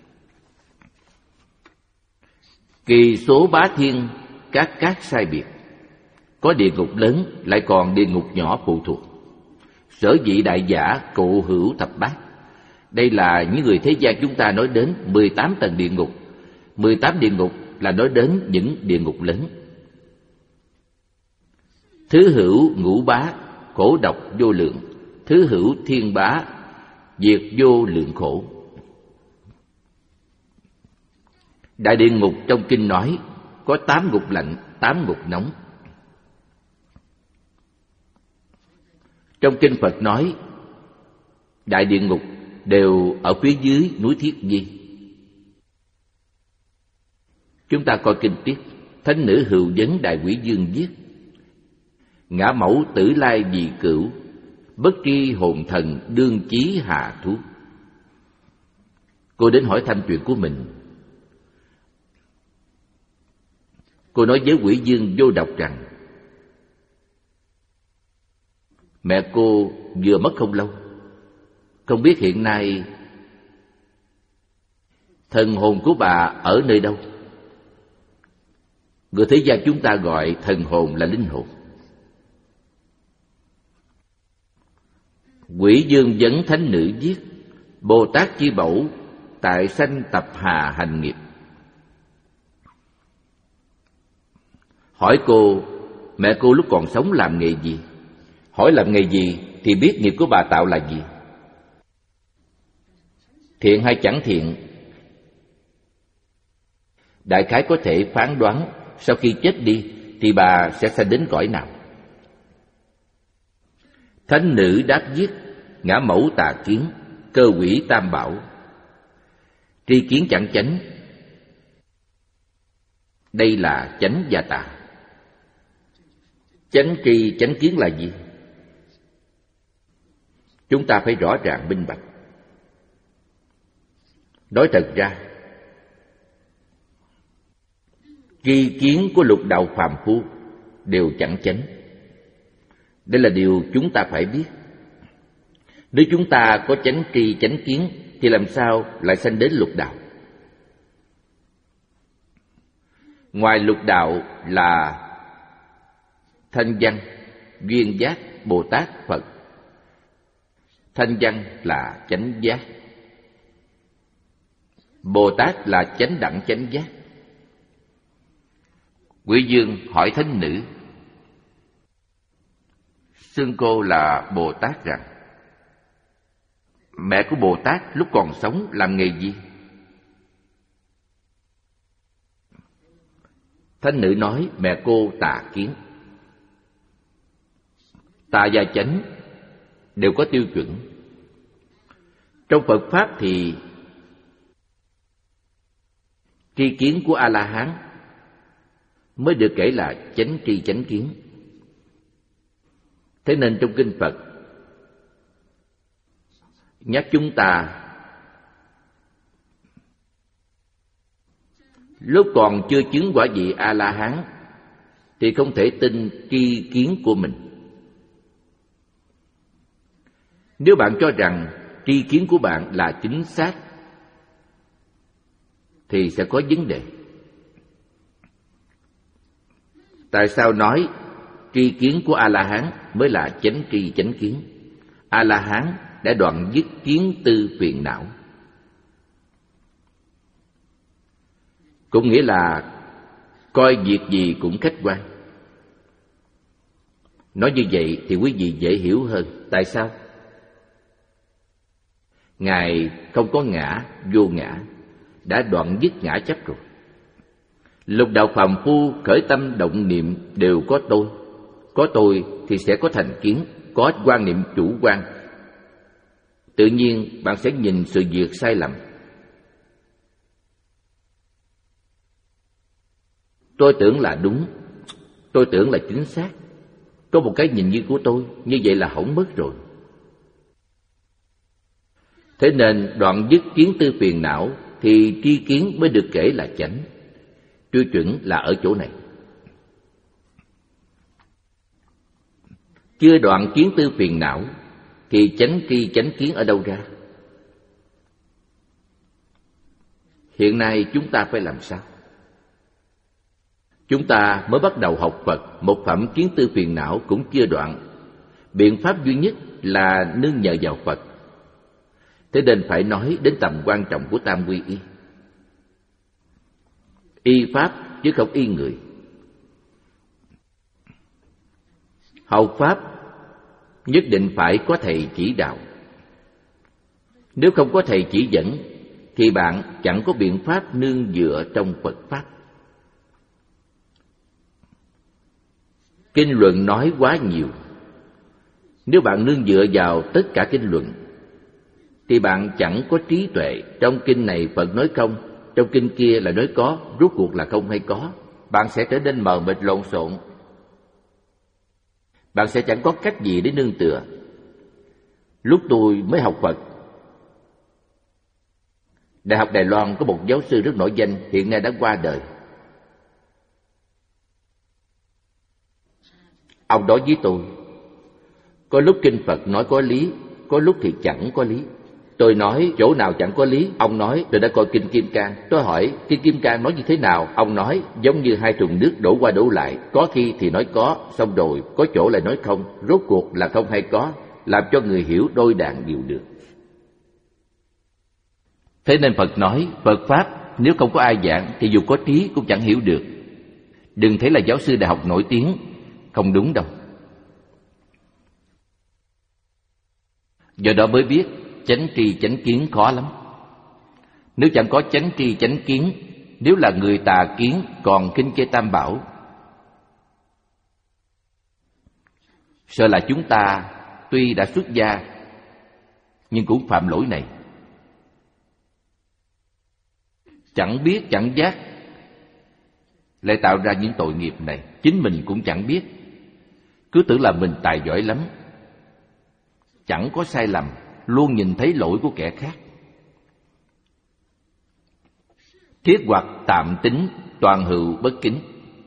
Kỳ số bá thiên, các cát sai biệt. Có địa ngục lớn, lại còn địa ngục nhỏ phụ thuộc. Sở dĩ đại giả cụ hữu thập bát. Đây là những người thế gian chúng ta nói đến mười tám tầng địa ngục. Mười tám địa ngục là nói đến những địa ngục lớn. Thứ hữu ngũ bá, khổ độc vô lượng. Thứ hữu thiên bá, diệt vô lượng khổ. Đại địa ngục trong kinh nói có tám ngục lạnh, tám ngục nóng. Trong kinh Phật nói đại địa ngục đều ở phía dưới núi Thiết Di. Chúng ta coi kinh tiếp. Thánh nữ hữu vấn đại quỷ dương giết, ngã mẫu tử lai dị cửu, bất tri hồn thần đương chí hạ thú. Cô đến hỏi thăm chuyện của mình. Cô nói với quỷ dương vô độc rằng mẹ cô vừa mất không lâu, không biết hiện nay thần hồn của bà ở nơi đâu. Người thế gian chúng ta gọi thần hồn là linh hồn. Quỷ dương vấn thánh nữ giết, Bồ Tát chi bẩu tại sanh tập hà hành nghiệp. Hỏi cô, mẹ cô lúc còn sống làm nghề gì? Hỏi làm nghề gì thì biết nghiệp của bà tạo là gì. Thiện hay chẳng thiện, đại khái có thể phán đoán sau khi chết đi thì bà sẽ sanh đến cõi nào. Thánh nữ đáp giết, ngã mẫu tà kiến, cơ quỷ tam bảo, tri kiến chẳng chánh. Đây là chánh và tà. Chánh tri chánh kiến là gì? Chúng ta phải rõ ràng minh bạch. Nói thật ra, tri kiến của lục đạo phàm phu đều chẳng chánh. Đây là điều chúng ta phải biết. Nếu chúng ta có chánh tri chánh kiến thì làm sao lại sanh đến lục đạo? Ngoài lục đạo là thanh văn, duyên giác, Bồ Tát, Phật. Thanh văn là chánh giác, Bồ Tát là chánh đẳng chánh giác. Quỷ dương hỏi thánh nữ, xưng cô là Bồ Tát rằng mẹ của Bồ Tát lúc còn sống làm nghề gì? Thánh nữ nói mẹ cô tà kiến. Tà và chánh đều có tiêu chuẩn. Trong Phật Pháp thì tri kiến của A-la-hán mới được kể là chánh tri chánh kiến. Thế nên trong kinh Phật nhắc chúng ta lúc còn chưa chứng quả vị A-la-hán thì không thể tin tri kiến của mình. Nếu bạn cho rằng tri kiến của bạn là chính xác thì sẽ có vấn đề. Tại sao nói tri kiến của A-la-hán mới là chánh tri chánh kiến? A-la-hán đã đoạn dứt kiến tư phiền não. Cũng nghĩa là coi việc gì cũng khách quan. Nói như vậy thì quý vị dễ hiểu hơn. Tại sao? Ngài không có ngã, vô ngã, đã đoạn dứt ngã chấp rồi. Lục đạo phàm phu khởi tâm động niệm đều có tôi. Có tôi thì sẽ có thành kiến, có quan niệm chủ quan. Tự nhiên bạn sẽ nhìn sự việc sai lầm. Tôi tưởng là đúng, tôi tưởng là chính xác. Có một cái nhìn như của tôi, như vậy là hỏng mất rồi. Thế nên đoạn dứt kiến tư phiền não thì tri kiến mới được kể là chánh. Tiêu chuẩn là ở chỗ này. Chưa đoạn kiến tư phiền não thì chánh tri chánh kiến ở đâu ra? Hiện nay chúng ta phải làm sao? Chúng ta mới bắt đầu học Phật, một phẩm kiến tư phiền não cũng chưa đoạn. Biện pháp duy nhất là nương nhờ vào Phật. Thế nên phải nói đến tầm quan trọng của tam quy y. Y pháp chứ không y người. Học pháp nhất định phải có thầy chỉ đạo. Nếu không có thầy chỉ dẫn thì bạn chẳng có biện pháp nương dựa trong Phật pháp. Kinh luận nói quá nhiều. Nếu bạn nương dựa vào tất cả kinh luận thì bạn chẳng có trí tuệ. Trong kinh này Phật nói không, trong kinh kia là nói có, rốt cuộc là không hay có. Bạn sẽ trở nên mờ mịt lộn xộn. Bạn sẽ chẳng có cách gì để nương tựa. Lúc tôi mới học Phật, Đại học Đài Loan có một giáo sư rất nổi danh, hiện nay đã qua đời. Ông nói với tôi, có lúc kinh Phật nói có lý, có lúc thì chẳng có lý. Tôi nói chỗ nào chẳng có lý. Ông nói tôi đã coi kinh Kim Cang. Tôi hỏi kinh Kim Cang nói như thế nào? Ông nói giống như hai thùng nước đổ qua đổ lại, có khi thì nói có, xong rồi có chỗ lại nói không, rốt cuộc là không hay có, làm cho người hiểu đôi đàn đều được. Thế nên Phật nói Phật pháp nếu không có ai giảng thì dù có trí cũng chẳng hiểu được. Đừng thấy là giáo sư đại học nổi tiếng, không đúng đâu. Do đó mới biết chánh tri chánh kiến khó lắm. Nếu chẳng có chánh tri chánh kiến, nếu là người tà kiến còn kinh kê tam bảo, sợ là chúng ta tuy đã xuất gia nhưng cũng phạm lỗi này. Chẳng biết chẳng giác lại tạo ra những tội nghiệp này. Chính mình cũng chẳng biết, cứ tưởng là mình tài giỏi lắm, chẳng có sai lầm, luôn nhìn thấy lỗi của kẻ khác. Thiết hoặc tạm tính, toàn hữu bất kính.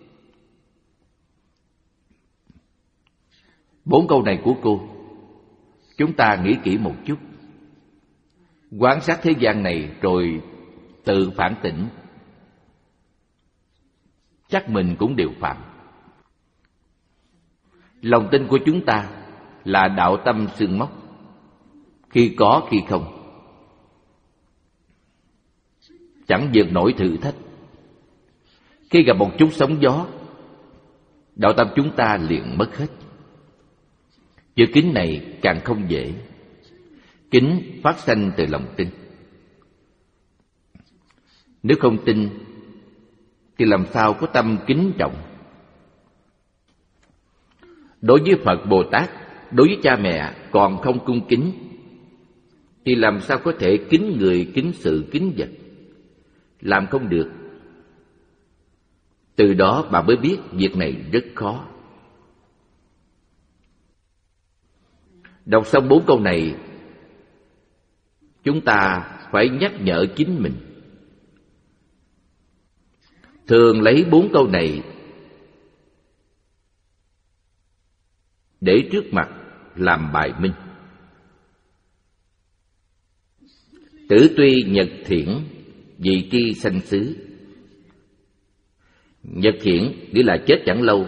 Bốn câu này của cô, chúng ta nghĩ kỹ một chút, quan sát thế gian này rồi tự phản tỉnh, chắc mình cũng đều phạm. Lòng tin của chúng ta là đạo tâm xương móc, khi có khi không, chẳng vượt nổi thử thách. Khi gặp một chút sóng gió, đạo tâm chúng ta liền mất hết. Chữ kính này càng không dễ. Kính phát sanh từ lòng tin. Nếu không tin thì làm sao có tâm kính trọng? Đối với Phật Bồ Tát, đối với cha mẹ còn không cung kính thì làm sao có thể kính người, kính sự, kính vật? Làm không được. Từ đó bà mới biết việc này rất khó. Đọc xong bốn câu này, chúng ta phải nhắc nhở chính mình. Thường lấy bốn câu này để trước mặt làm bài minh. Tử tuy nhật thiển, vị tri sanh xứ. Nhật thiển nghĩa là chết chẳng lâu,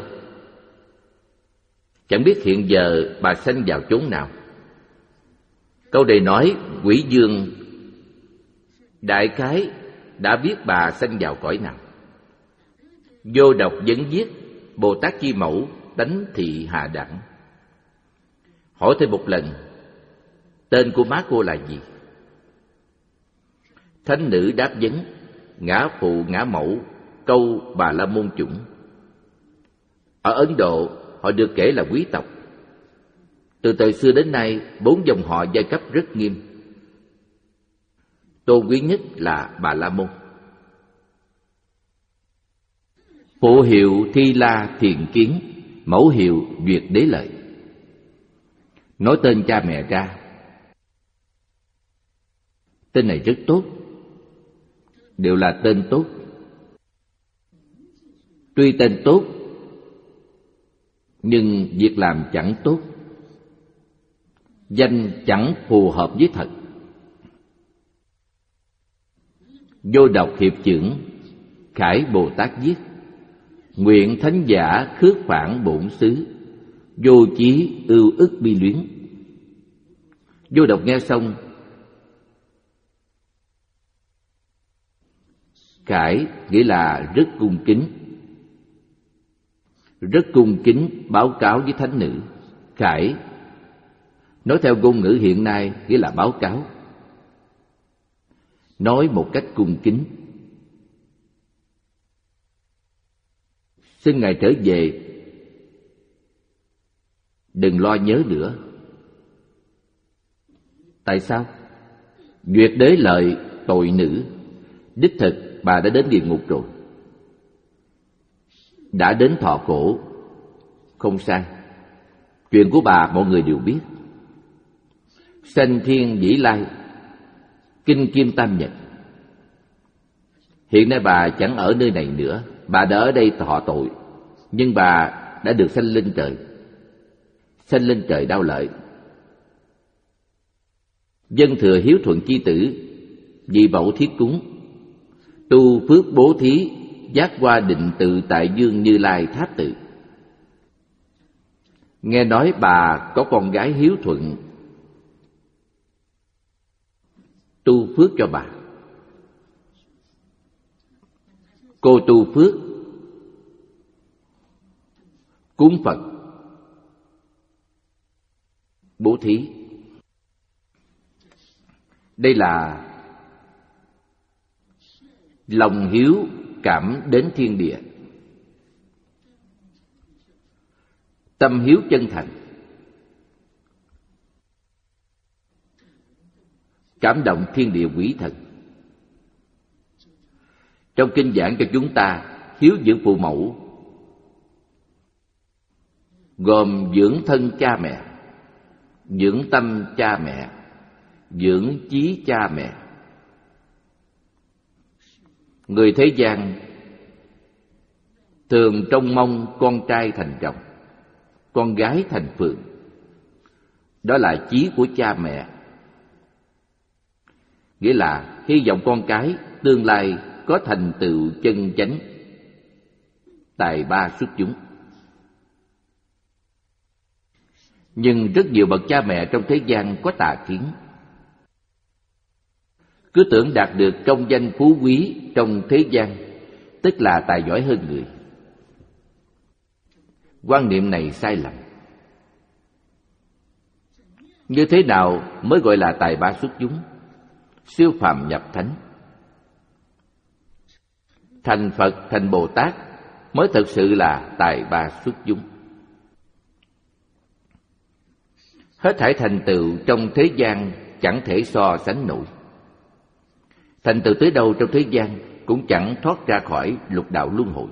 chẳng biết hiện giờ bà sanh vào chốn nào. Câu này nói quỷ dương đại khái đã biết bà sanh vào cõi nào. Vô độc vấn viết, Bồ Tát chi mẫu tánh thị hạ đẳng. Hỏi thêm một lần, tên của má cô là gì? Thánh nữ đáp vấn, ngã phụ ngã mẫu, câu Bà La Môn chủng. Ở Ấn Độ, họ được kể là quý tộc. Từ thời xưa đến nay, bốn dòng họ giai cấp rất nghiêm. Tôn quý nhất là Bà La Môn. Phụ hiệu Thi La Thiền Kiến, mẫu hiệu Duyệt Đế Lợi. Nói tên cha mẹ ra, tên này rất tốt, đều là tên tốt. Tuy tên tốt, nhưng việc làm chẳng tốt, danh chẳng phù hợp với thật. Vô độc hiệp chưởng, Khải Bồ Tát viết, Nguyện thánh giả khước phản bổn xứ, vô chí ưu ức bi luyến. Vô độc nghe xong, khải nghĩa là rất cung kính, rất cung kính báo cáo với thánh nữ. Khải nói theo ngôn ngữ hiện nay nghĩa là báo cáo, nói một cách cung kính. Xin ngài trở về, đừng lo nhớ nữa. Tại sao? Duyệt đế lợi tội nữ, đích thực bà đã đến địa ngục rồi, đã đến thọ khổ. Không sai, chuyện của bà mọi người đều biết. Sanh thiên vĩ lai, kinh kim tam nhật. Hiện nay bà chẳng ở nơi này nữa, bà đã ở đây thọ tội, nhưng bà đã được sanh lên trời. Sanh lên trời đau lợi. Dân thừa hiếu thuận chi tử, vì mẫu thiết cúng, tu phước bố thí, giác qua định tự tại dương Như Lai tháp tự. Nghe nói bà có con gái hiếu thuận, tu phước cho bà. Cô tu phước, cúng Phật, bố thí. Đây là lòng hiếu cảm đến thiên địa, tâm hiếu chân thành, cảm động thiên địa quỷ thần. Trong kinh giảng cho chúng ta hiếu dưỡng phụ mẫu, gồm dưỡng thân cha mẹ, dưỡng tâm cha mẹ, dưỡng chí cha mẹ. Người thế gian thường trông mong con trai thành chồng, con gái thành phượng. Đó là chí của cha mẹ, nghĩa là hy vọng con cái tương lai có thành tựu chân chánh, tài ba xuất chúng. Nhưng rất nhiều bậc cha mẹ trong thế gian có tà kiến, cứ tưởng đạt được công danh phú quý trong thế gian tức là tài giỏi hơn người. Quan niệm này sai lầm. Như thế nào mới gọi là tài ba xuất chúng, siêu phàm nhập thánh? Thành Phật, thành Bồ Tát mới thực sự là tài ba xuất chúng. Hết thảy thành tựu trong thế gian chẳng thể so sánh nổi. Thành tựu tới đâu trong thế gian cũng chẳng thoát ra khỏi lục đạo luân hồi.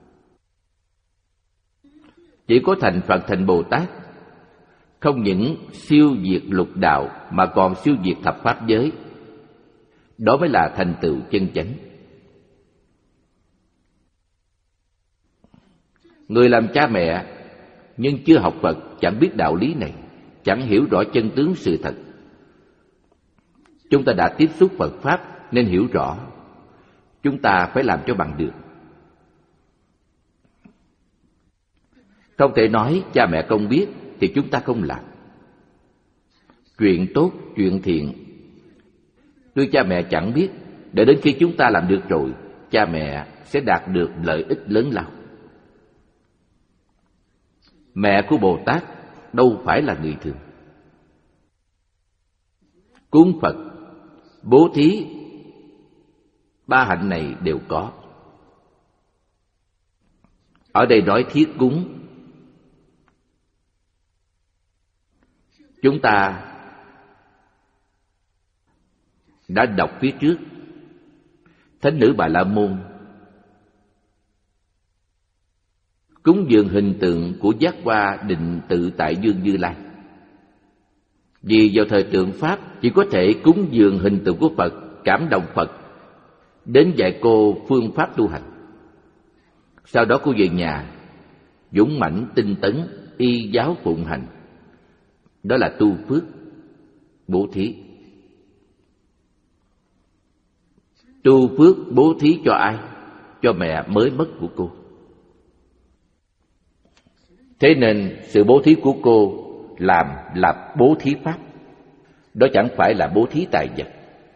Chỉ có thành Phật, thành Bồ Tát không những siêu diệt lục đạo mà còn siêu diệt thập pháp giới. Đó mới là thành tựu chân chánh. Người làm cha mẹ nhưng chưa học Phật, chẳng biết đạo lý này, chẳng hiểu rõ chân tướng sự thật. Chúng ta đã tiếp xúc Phật Pháp nên hiểu rõ. Chúng ta phải làm cho bằng được. Không thể nói cha mẹ không biết thì chúng ta không làm. Chuyện tốt, chuyện thiện, tuy cha mẹ chẳng biết, để đến khi chúng ta làm được rồi, cha mẹ sẽ đạt được lợi ích lớn lao. Mẹ của Bồ Tát đâu phải là người thường. Cúng Phật, bố thí, ba hạnh này đều có. Ở đây nói thiết cúng. Chúng ta đã đọc phía trước, Thánh nữ Bà La Môn cúng dường hình tượng của giác hoa định tự tại dương Như Lai. Vì vào thời tượng Pháp chỉ có thể cúng dường hình tượng của Phật, cảm động Phật, đến dạy cô phương pháp tu hành. Sau đó cô về nhà dũng mãnh tinh tấn, y giáo phụng hành. Đó là tu phước, bố thí. Tu phước bố thí cho ai? Cho mẹ mới mất của cô. Thế nên sự bố thí của cô làm là bố thí pháp. Đó chẳng phải là bố thí tài vật.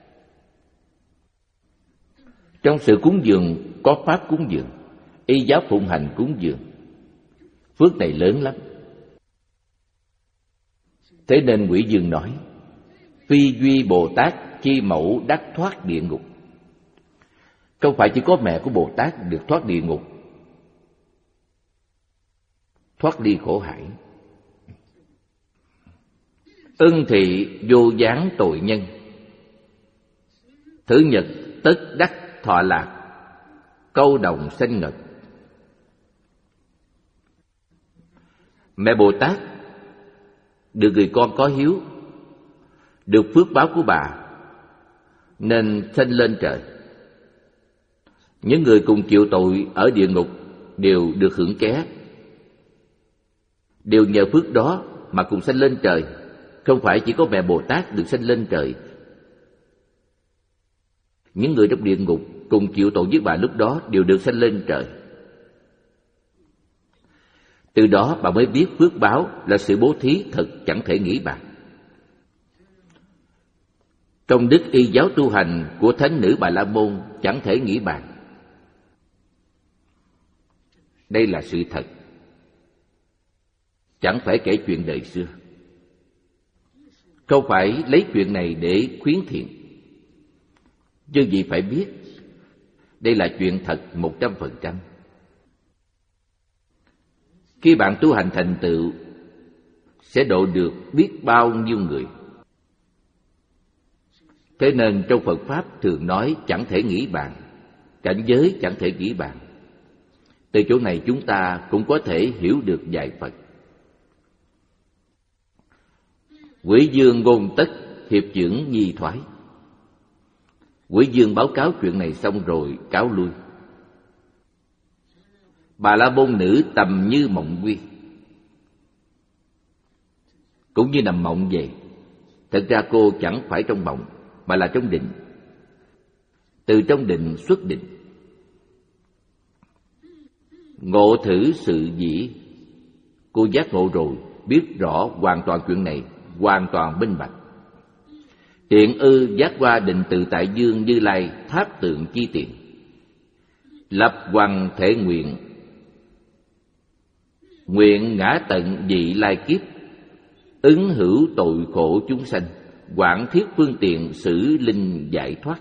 Trong sự cúng dường có pháp cúng dường, y giáo phụng hành cúng dường. Phước này lớn lắm. Thế nên Ngụy Dương nói: phi duy Bồ Tát chi mẫu đắc thoát địa ngục. Không phải chỉ có mẹ của Bồ Tát được thoát địa ngục, thoát đi khổ hải. Ưng thị vô gián tội nhân, thứ nhật tất đắc thọ lạc, câu đồng sanh ngật. Mẹ Bồ Tát được người con có hiếu, được phước báo của bà nên sanh lên trời. Những người cùng chịu tội ở địa ngục đều được hưởng ké, đều nhờ phước đó mà cùng sanh lên trời. Không phải chỉ có mẹ Bồ Tát được sanh lên trời. Những người trong địa ngục cùng chịu tội với bà lúc đó đều được sanh lên trời. Từ đó bà mới biết phước báo là sự bố thí thật chẳng thể nghĩ bàn. Công đức y giáo tu hành của thánh nữ Bà La Môn chẳng thể nghĩ bàn. Đây là sự thật, chẳng phải kể chuyện đời xưa. Không phải lấy chuyện này để khuyến thiện. Chứ gì phải biết, đây là chuyện thật một trăm phần trăm. Khi bạn tu hành thành tựu, sẽ độ được biết bao nhiêu người. Thế nên trong Phật Pháp thường nói chẳng thể nghĩ bàn, cảnh giới chẳng thể nghĩ bàn. Từ chỗ này chúng ta cũng có thể hiểu được vài phần. Quỷ Dương ngôn tất, hiệp chưởng nhi thoái. Quỷ Dương báo cáo chuyện này xong rồi cáo lui. Bà La Môn nữ tầm như mộng quy, cũng như nằm mộng vậy. Thật ra cô chẳng phải trong mộng, mà là trong định. Từ trong định xuất định. Ngộ thử sự dĩ, cô giác ngộ rồi, biết rõ hoàn toàn chuyện này, hoàn toàn minh bạch. Tiện ư giác qua định tự tại dương Như Lai tháp tượng chi tiền, lập hoằng thể nguyện, nguyện ngã tận vị lai kiếp, ứng hữu tội khổ chúng sanh, quảng thiết phương tiện xử linh giải thoát.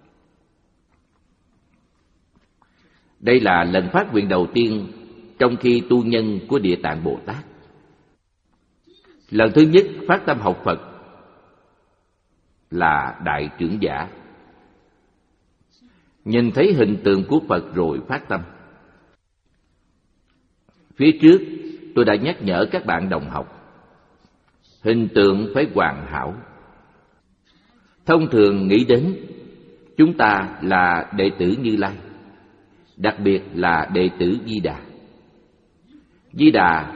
Đây là lần phát nguyện đầu tiên trong khi tu nhân của Địa Tạng Bồ Tát. Lần thứ nhất phát tâm học Phật là đại trưởng giả. Nhìn thấy hình tượng của Phật rồi phát tâm. Phía trước tôi đã nhắc nhở các bạn đồng học, hình tượng phải hoàn hảo. Thông thường nghĩ đến chúng ta là đệ tử Như Lai, đặc biệt là đệ tử Di Đà. Di Đà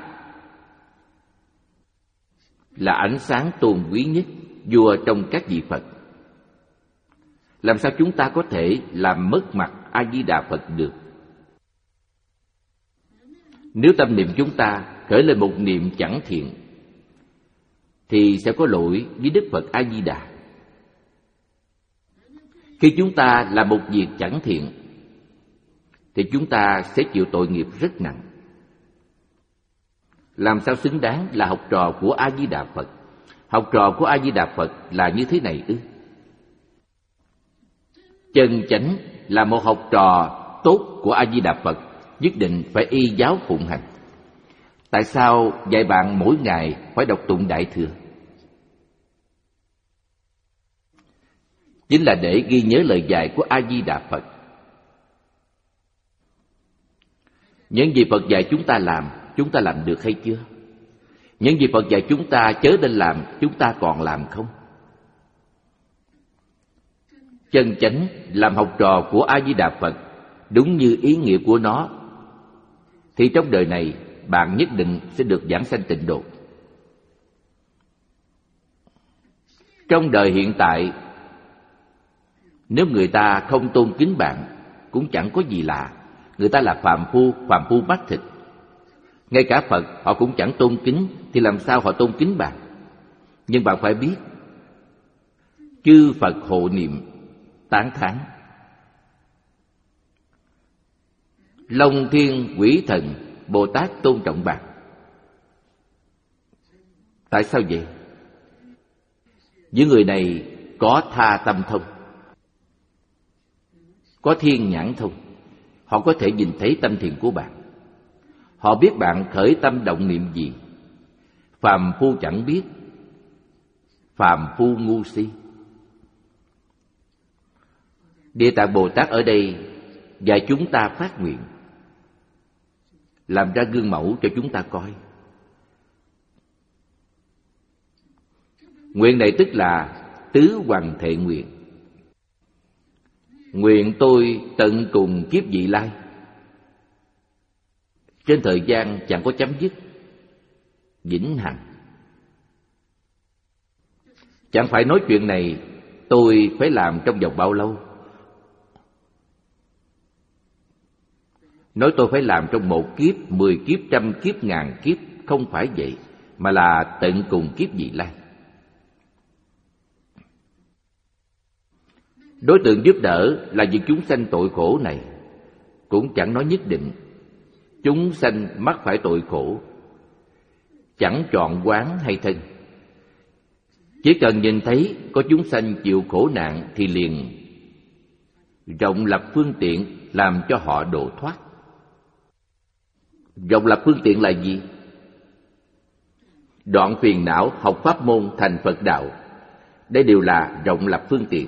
là ánh sáng tôn quý nhất, vua trong các vị Phật. Làm sao chúng ta có thể làm mất mặt A Di Đà Phật được? Nếu tâm niệm chúng ta khởi lên một niệm chẳng thiện, thì sẽ có lỗi với Đức Phật A Di Đà. Khi chúng ta làm một việc chẳng thiện, thì chúng ta sẽ chịu tội nghiệp rất nặng. Làm sao xứng đáng là học trò của A Di Đà Phật? Học trò của A Di Đà Phật là như thế này ư? Chân chánh là một học trò tốt của A Di Đà Phật, nhất định phải y giáo phụng hành. Tại sao dạy bạn mỗi ngày phải đọc tụng Đại Thừa? Chính là để ghi nhớ lời dạy của A Di Đà Phật. Những gì Phật dạy chúng ta làm, chúng ta làm được hay chưa? Những gì Phật dạy chúng ta chớ nên làm, chúng ta còn làm không? Chân chánh làm học trò của A Di Đà Phật đúng như ý nghĩa của nó, thì trong đời này bạn nhất định sẽ được giảng sanh tịnh độ. Trong đời hiện tại, nếu người ta không tôn kính bạn cũng chẳng có gì lạ. Người ta là phàm phu, phàm phu mắt thịt. Ngay cả Phật họ cũng chẳng tôn kính, thì làm sao họ tôn kính bạn? Nhưng bạn phải biết, chư Phật hộ niệm, tán thán. Long thiên quỷ thần, Bồ Tát tôn trọng bạn. Tại sao vậy? Những người này có tha tâm thông, có thiên nhãn thông. Họ có thể nhìn thấy tâm thiện của bạn. Họ biết bạn khởi tâm động niệm gì. Phàm phu chẳng biết, phàm phu ngu si. Địa Tạng Bồ Tát ở đây dạy chúng ta phát nguyện, làm ra gương mẫu cho chúng ta coi. Nguyện này tức là tứ hoằng thệ nguyện. Nguyện tôi tận cùng kiếp vị lai. Trên thời gian chẳng có chấm dứt, vĩnh hằng. Chẳng phải nói chuyện này tôi phải làm trong vòng bao lâu. Nói tôi phải làm trong một kiếp, mười kiếp, trăm kiếp, ngàn kiếp. Không phải vậy, mà là tận cùng kiếp vị lai. Đối tượng giúp đỡ là những chúng sanh tội khổ này. Cũng chẳng nói nhất định chúng sanh mắc phải tội khổ, chẳng chọn quán hay thân. Chỉ cần nhìn thấy có chúng sanh chịu khổ nạn thì liền rộng lập phương tiện làm cho họ độ thoát. Rộng lập phương tiện là gì? Đoạn phiền não, học pháp môn, thành Phật đạo. Đây đều là rộng lập phương tiện.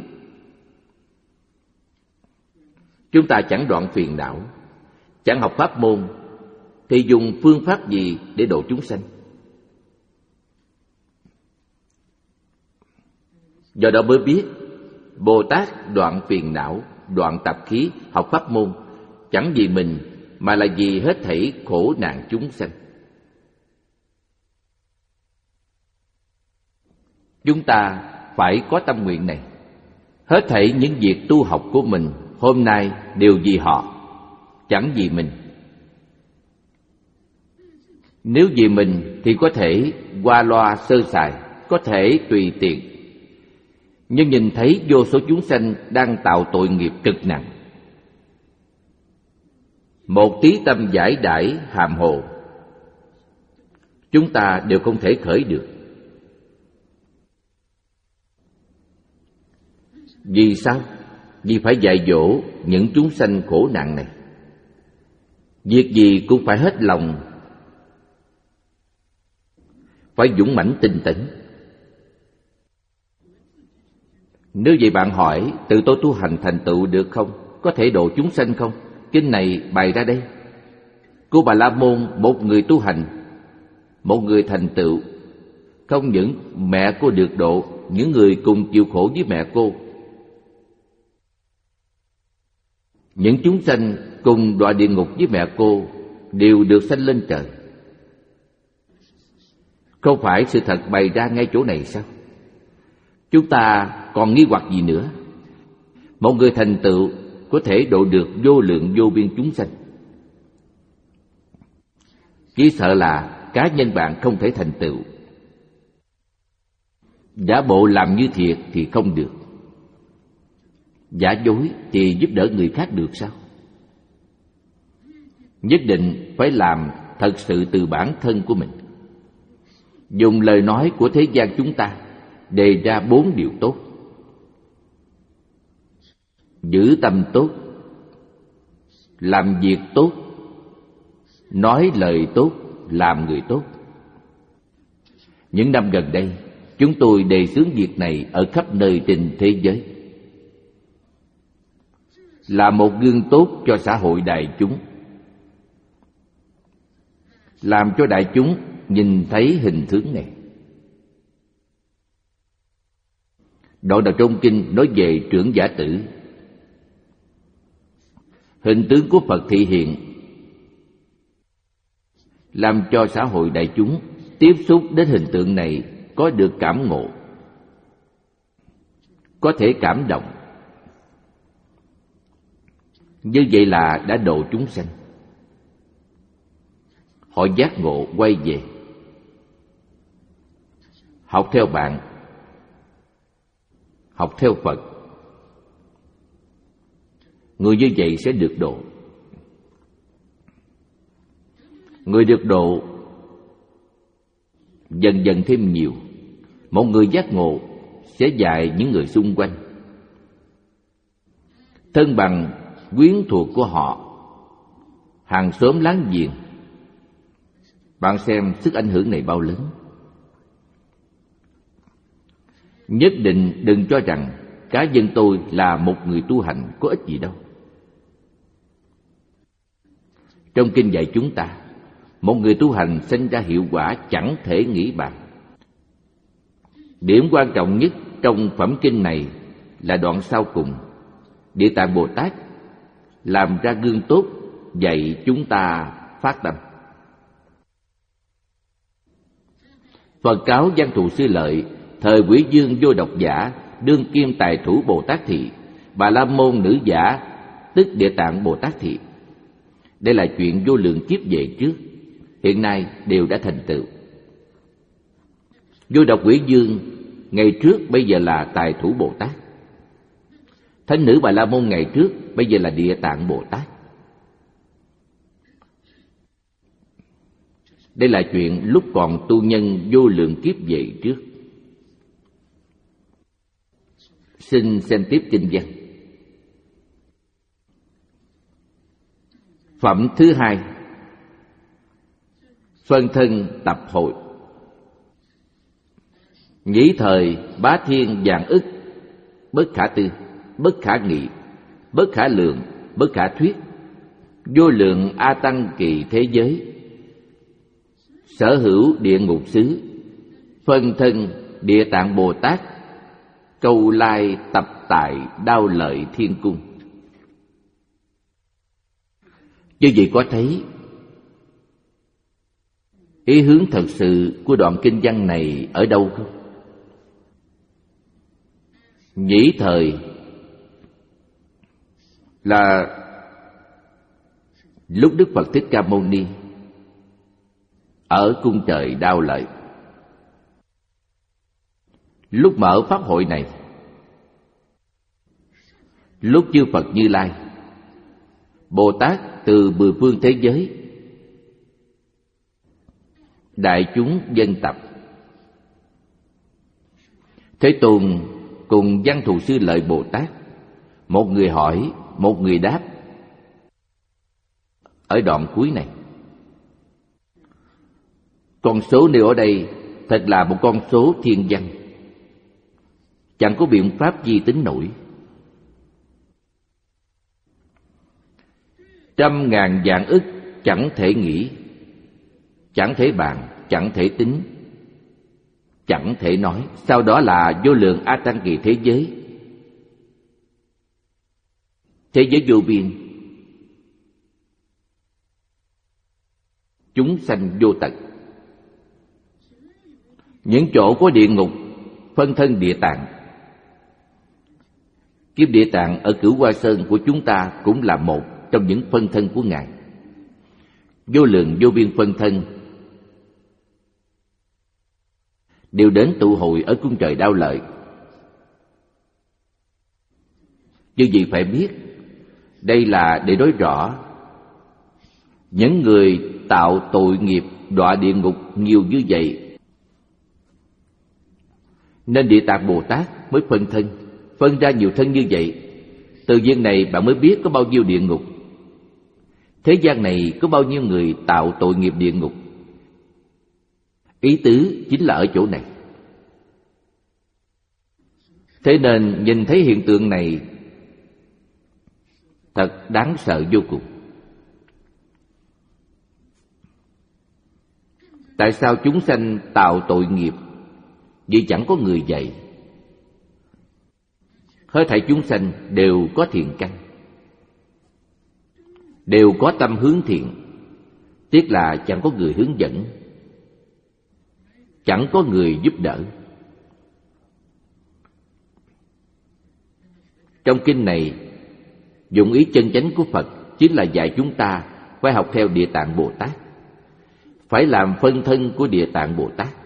Chúng ta chẳng đoạn phiền não, chẳng học pháp môn, thì dùng phương pháp gì để độ chúng sanh? Do đó mới biết Bồ Tát đoạn phiền não, đoạn tập khí, học pháp môn, chẳng vì mình mà là vì hết thảy khổ nạn chúng sanh. Chúng ta phải có tâm nguyện này. Hết thảy những việc tu học của mình hôm nay đều vì họ, chẳng vì mình. Nếu vì mình thì có thể qua loa sơ sài, có thể tùy tiện. Nhưng nhìn thấy vô số chúng sanh đang tạo tội nghiệp cực nặng, một tí tâm giải đãi hàm hồ, chúng ta đều không thể khởi được. Vì sao? Vì phải dạy dỗ những chúng sanh khổ nạn này. Việc gì cũng phải hết lòng, phải dũng mãnh tinh tấn. Nếu vậy bạn hỏi, tự tôi tu hành thành tựu được không? Có thể độ chúng sanh không? Kinh này bày ra đây. Cô Bà La Môn, một người tu hành, một người thành tựu. Không những mẹ cô được độ, những người cùng chịu khổ với mẹ cô, những chúng sanh cùng đọa địa ngục với mẹ cô đều được sanh lên trời. Không phải sự thật bày ra ngay chỗ này sao? Chúng ta còn nghi hoặc gì nữa? Một người thành tựu có thể độ được vô lượng vô biên chúng sanh. Chỉ sợ là cá nhân bạn không thể thành tựu. Giả bộ làm như thiệt thì không được, giả dối thì giúp đỡ người khác được sao? Nhất định phải làm thật sự từ bản thân của mình. Dùng lời nói của thế gian chúng ta đề ra bốn điều tốt: giữ tâm tốt, làm việc tốt, nói lời tốt, làm người tốt. Những năm gần đây, chúng tôi đề xướng việc này ở khắp nơi trên thế giới, là một gương tốt cho xã hội đại chúng, làm cho đại chúng nhìn thấy hình tướng này. Đoạn đầu trong kinh nói về trưởng giả tử. Hình tướng của Phật thị hiện, làm cho xã hội đại chúng tiếp xúc đến hình tượng này có được cảm ngộ, có thể cảm động. Như vậy là đã độ chúng sanh. họ giác ngộ quay về, học theo bạn, học theo Phật. Người như vậy sẽ được độ. Người được độ dần dần thêm nhiều. Một người giác ngộ sẽ dạy những người xung quanh, thân bằng quyến thuộc của họ, hàng xóm láng giềng. Bạn xem sức ảnh hưởng này bao lớn. Nhất định đừng cho rằng cá nhân tôi là một người tu hành có ích gì đâu. Trong kinh dạy chúng ta, một người tu hành sinh ra hiệu quả chẳng thể nghĩ bàn. Điểm quan trọng nhất trong phẩm kinh này là đoạn sau cùng. Địa Tạng Bồ Tát làm ra gương tốt, dạy chúng ta phát tâm. Phật cáo Văn Thù Sư Lợi, thời Quỷ Dương Vô Độc Giả, đương kim tài thủ Bồ Tát Thị, Bà La Môn nữ giả, tức Địa Tạng Bồ Tát Thị. Đây là chuyện vô lượng kiếp về trước, hiện nay đều đã thành tựu. Vô Độc Quỷ Dương ngày trước bây giờ là tài thủ Bồ Tát. Thánh nữ Bà La Môn ngày trước bây giờ là Địa Tạng Bồ Tát. Đây là chuyện lúc còn tu nhân vô lượng kiếp về trước. Xin xem tiếp kinh văn. Phẩm thứ hai, phân thân tập hội. Nhĩ thời bá thiên vạn ức, bất khả tư, bất khả nghị, bất khả lượng, bất khả thuyết, vô lượng a tăng kỳ thế giới, sở hữu địa ngục xứ, phân thân Địa Tạng Bồ Tát, câu lai tập tại Đao Lợi Thiên Cung. Chứ gì có thấy ý hướng thật sự của đoạn kinh văn này ở đâu không? Nhĩ thời là lúc Đức Phật Thích Ca Mâu Ni ở cung trời Đao Lợi. Lúc mở pháp hội này, lúc chư Phật Như Lai, Bồ Tát từ mười phương thế giới, đại chúng dân tập, Thế Tôn cùng Văn Thù Sư Lợi Bồ Tát, một người hỏi, một người đáp. Ở đoạn cuối này, con số nêu ở đây thật là một con số thiên văn, chẳng có biện pháp gì tính nổi. Trăm ngàn vạn ức chẳng thể nghĩ, chẳng thể bàn, chẳng thể tính, chẳng thể nói. Sau đó là vô lượng a tăng kỳ thế giới, thế giới vô biên, chúng sanh vô tận. Những chỗ có địa ngục, phân thân Địa Tạng. Kiếp Địa Tạng ở Cửu Hoa Sơn của chúng ta cũng là một trong những phân thân của Ngài. Vô lượng vô biên phân thân đều đến tụ hội ở cung trời Đao Lợi. Như vậy phải biết, đây là để nói rõ những người tạo tội nghiệp đọa địa ngục nhiều như vậy, nên Địa Tạng Bồ Tát mới phân thân, phân ra nhiều thân như vậy. Từ viên này bạn mới biết có bao nhiêu địa ngục, thế gian này có bao nhiêu người tạo tội nghiệp địa ngục. Ý tứ chính là ở chỗ này. Thế nên nhìn thấy hiện tượng này thật đáng sợ vô cùng. Tại sao chúng sanh tạo tội nghiệp vì chẳng có người dạy? Hết thảy chúng sanh đều có thiện căn, đều có tâm hướng thiện, tiếc là chẳng có người hướng dẫn, chẳng có người giúp đỡ. Trong kinh này, dụng ý chân chánh của Phật chính là dạy chúng ta phải học theo Địa Tạng Bồ Tát. phải làm phân thân của Địa Tạng Bồ Tát.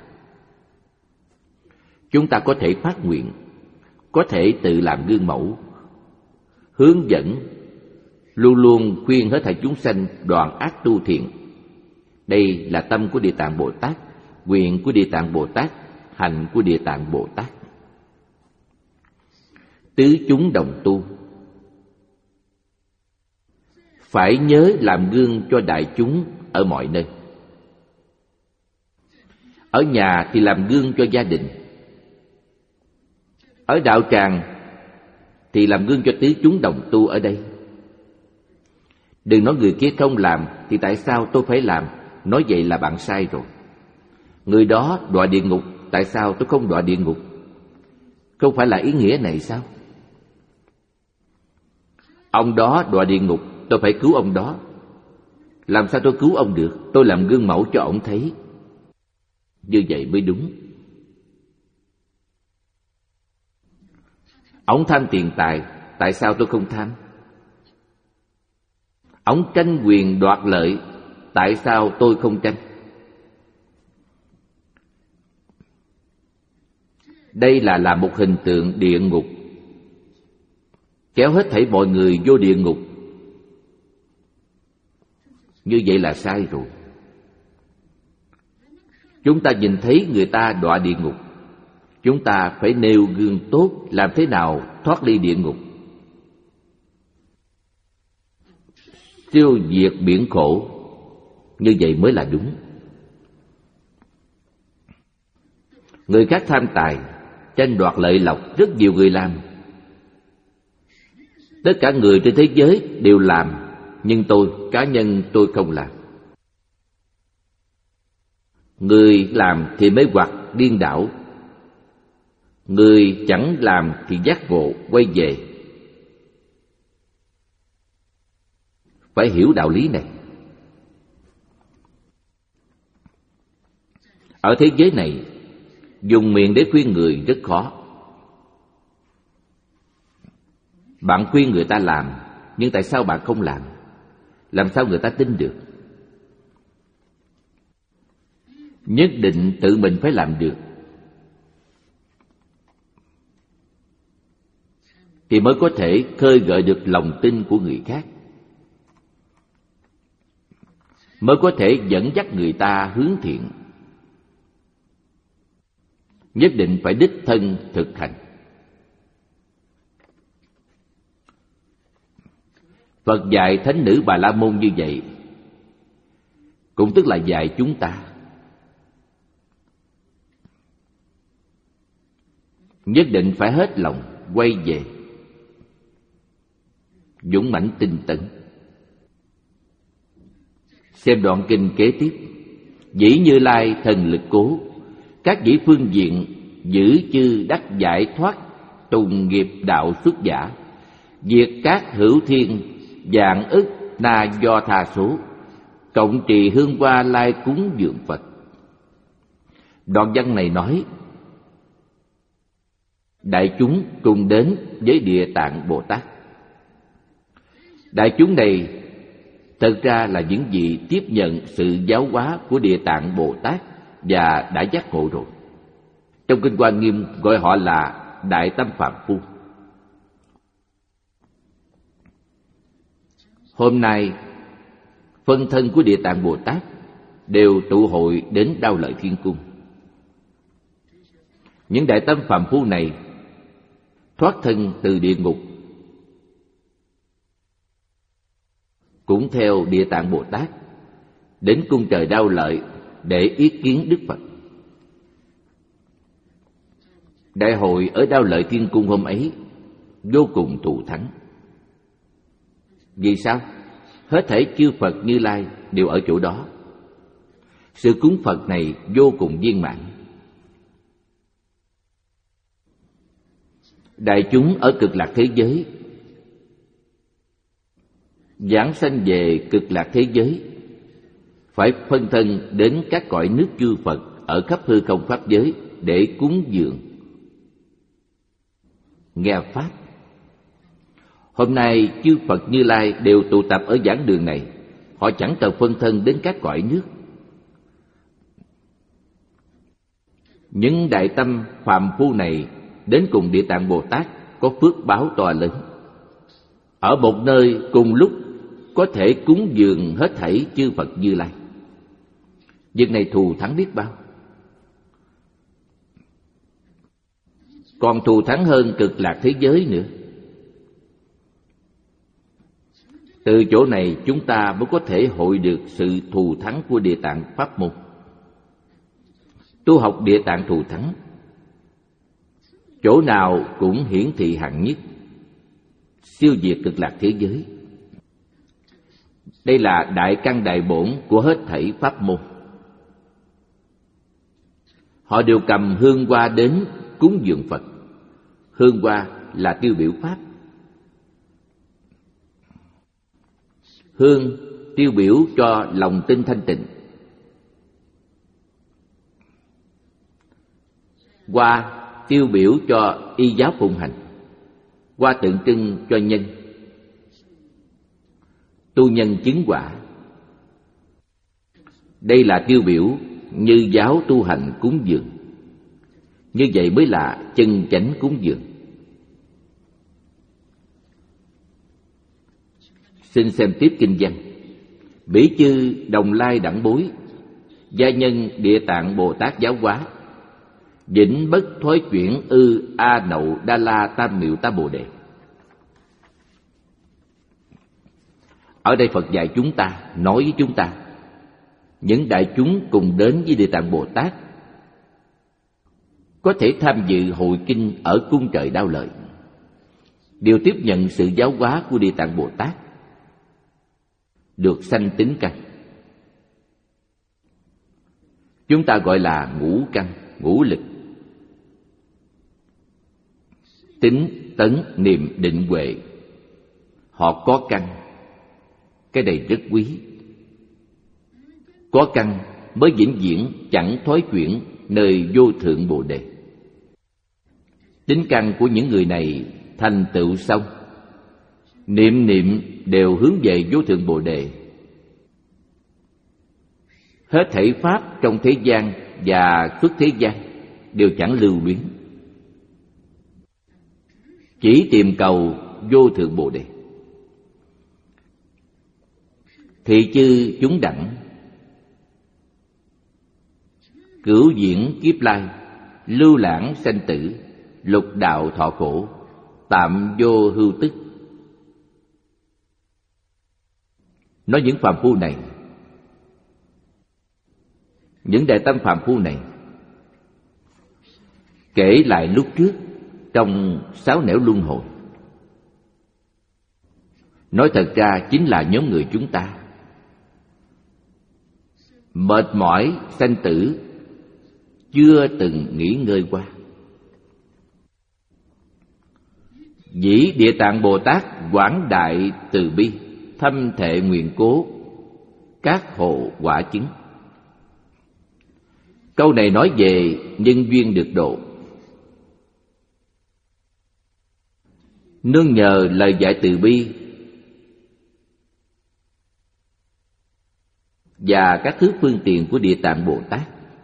Chúng ta có thể phát nguyện, có thể tự làm gương mẫu, hướng dẫn, luôn luôn khuyên hết thảy chúng sanh đoạn ác tu thiện. Đây là tâm của Địa Tạng Bồ Tát, nguyện của Địa Tạng Bồ Tát, hành của Địa Tạng Bồ Tát. Tứ chúng đồng tu, phải nhớ làm gương cho đại chúng ở mọi nơi. Ở nhà thì làm gương cho gia đình, ở đạo tràng thì làm gương cho tứ chúng đồng tu ở đây. Đừng nói người kia không làm thì tại sao tôi phải làm, nói vậy là bạn sai rồi. Người đó đọa địa ngục, tại sao tôi không đọa địa ngục? Không phải là ý nghĩa này sao? Ông đó đọa địa ngục, tôi phải cứu ông đó. Làm sao tôi cứu ông được? Tôi làm gương mẫu cho ông thấy. Như vậy mới đúng. Ông tham tiền tài, tại sao tôi không tham? Ông tranh quyền đoạt lợi, tại sao tôi không tranh? Đây là làm một hình tượng địa ngục, kéo hết thảy mọi người vô địa ngục. Như vậy là sai rồi. Chúng ta nhìn thấy người ta đọa địa ngục, chúng ta phải nêu gương tốt, làm thế nào thoát ly địa ngục, tiêu diệt biển khổ. Như vậy mới là đúng. Người khác tham tài, tranh đoạt lợi lộc, rất nhiều người làm. Tất cả người trên thế giới đều làm, nhưng tôi, cá nhân tôi không làm. Người làm thì mới hoặc điên đảo, người chẳng làm thì giác ngộ quay về. Phải hiểu đạo lý này. Ở thế giới này, dùng miệng để khuyên người rất khó. Bạn khuyên người ta làm, nhưng tại sao bạn không làm? Làm sao người ta tin được? Nhất định tự mình phải làm được, thì mới có thể khơi gợi được lòng tin của người khác, mới có thể dẫn dắt người ta hướng thiện. Nhất định phải đích thân thực hành. Phật dạy thánh nữ Bà La Môn như vậy, cũng tức là dạy chúng ta. Nhất định phải hết lòng quay về, dũng mãnh tinh tấn. Xem đoạn kinh kế tiếp. Dĩ Như Lai thần lực cố, các dĩ phương diện giữ chư đắc giải thoát, tùng nghiệp đạo xuất giả, diệt các hữu thiên vạn ức na do tha số, cộng trì hương hoa lai cúng dường Phật. Đoạn văn này nói đại chúng cùng đến với Địa Tạng Bồ Tát. Đại chúng này thật ra là những vị tiếp nhận sự giáo hóa của Địa Tạng Bồ Tát và đã giác ngộ rồi. Trong Kinh Hoa Nghiêm gọi họ là Đại Tâm Phàm Phu. Hôm nay, phân thân của Địa Tạng Bồ Tát đều tụ hội đến Đao Lợi Thiên Cung. Những Đại Tâm Phàm Phu này thoát thân từ địa ngục, cũng theo Địa Tạng Bồ Tát đến cung trời Đao Lợi để ý kiến Đức Phật. Đại hội ở Đao Lợi Thiên Cung hôm ấy vô cùng thù thắng. Vì sao? Hết thảy chư Phật Như Lai đều ở chỗ đó. Sự cúng Phật này vô cùng viên mãn. Đại chúng ở Cực Lạc thế giới giảng sanh về Cực Lạc thế giới phải phân thân đến các cõi nước chư Phật ở khắp hư không pháp giới để cúng dường, nghe pháp. Hôm nay chư Phật Như Lai đều tụ tập ở giảng đường này. Họ chẳng cần phân thân đến các cõi nước, Những đại tâm phàm phu này đến cùng Địa Tạng Bồ Tát có phước báo to lớn. Ở một nơi cùng lúc có thể cúng dường hết thảy chư Phật Như Lai. Việc này thù thắng biết bao. Còn thù thắng hơn cực lạc thế giới nữa. Từ chỗ này chúng ta mới có thể hội được sự thù thắng của Địa Tạng Pháp môn. Tu học Địa Tạng thù thắng, chỗ nào cũng hiển thị hạng nhất, siêu diệt cực lạc thế giới. Đây là đại căn đại bổn của hết thảy pháp môn. Họ đều cầm hương hoa đến cúng dường Phật. Hương hoa là tiêu biểu pháp. Hương tiêu biểu cho lòng tin thanh tịnh. Hoa tiêu biểu cho y giáo phụng hành. Hoa tượng trưng cho nhân, tu nhân chứng quả. Đây là tiêu biểu như giáo tu hành cúng dường. Như vậy mới là chân chánh cúng dường. Xin xem tiếp kinh văn. Bỉ chư Đồng Lai đẳng bối, gia nhân Địa Tạng Bồ Tát giáo hóa, vĩnh bất thối chuyển ư a nậu đa la tam miệu ta bồ đề. Ở đây Phật dạy chúng ta, nói với chúng ta, những đại chúng cùng đến với Địa Tạng Bồ Tát có thể tham dự hội kinh ở cung trời Đao Lợi, đều tiếp nhận sự giáo hóa của Địa Tạng Bồ Tát, được sanh tính căn. Chúng ta gọi là ngũ căn, ngũ lực. Tính, tấn, niệm, định, huệ. Họ có căn. Cái này rất quý. Có căn mới vĩnh viễn chẳng thối chuyển nơi vô thượng Bồ Đề. Tính căn của những người này thành tựu xong, niệm niệm đều hướng về vô thượng Bồ Đề. Hết thảy pháp trong thế gian và xuất thế gian đều chẳng lưu luyến, chỉ tìm cầu vô thượng Bồ Đề. Thị chư chúng đẳng, cửu diễn kiếp lai, lưu lãng sanh tử, lục đạo thọ khổ, tạm vô hưu tức. Nói những phàm phu này, những đại tâm phàm phu này, kể lại lúc trước trong sáu nẻo luân hồi, nói thật ra chính là nhóm người chúng ta. Mệt mỏi sanh tử chưa từng nghỉ ngơi qua. Dĩ Địa Tạng Bồ Tát quảng đại từ bi, thâm thệ nguyện cố, các hộ quả chứng. Câu này nói về nhân duyên được độ. Nương nhờ lời dạy từ bi và các thứ phương tiện của Địa Tạng Bồ Tát,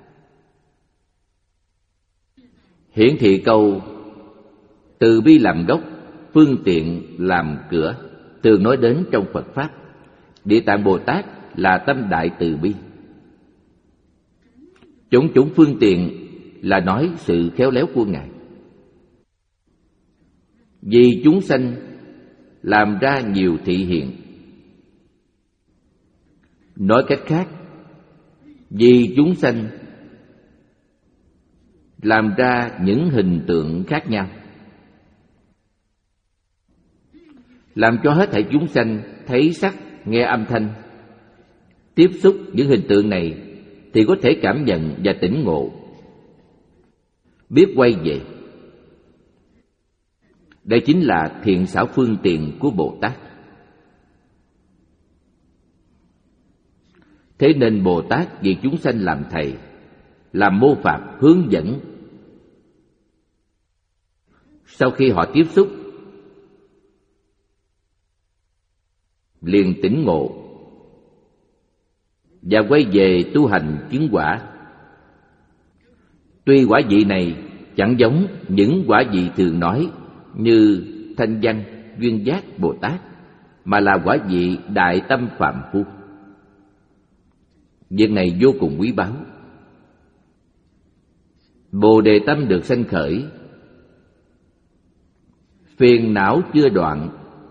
hiển thị câu từ bi làm gốc, phương tiện làm cửa, thường nói đến trong Phật Pháp. Địa Tạng Bồ Tát là tâm đại từ bi. Chủng chủng phương tiện là nói sự khéo léo của Ngài. Vì chúng sanh làm ra nhiều thị hiện. Nói cách khác, vì chúng sanh làm ra những hình tượng khác nhau, làm cho hết thảy chúng sanh thấy sắc, nghe âm thanh, tiếp xúc những hình tượng này thì có thể cảm nhận và tỉnh ngộ, biết quay về. Đây chính là thiện xảo phương tiện của Bồ Tát. Thế nên Bồ Tát vì chúng sanh làm thầy, làm mô phạm, hướng dẫn. Sau khi họ tiếp xúc, liền tỉnh ngộ và quay về tu hành chứng quả. Tuy quả vị này chẳng giống những quả vị thường nói như Thanh Văn, Duyên Giác Bồ Tát, mà là quả vị đại tâm phàm phu. Việc này vô cùng quý báu. Bồ đề tâm được sanh khởi, phiền não chưa đoạn,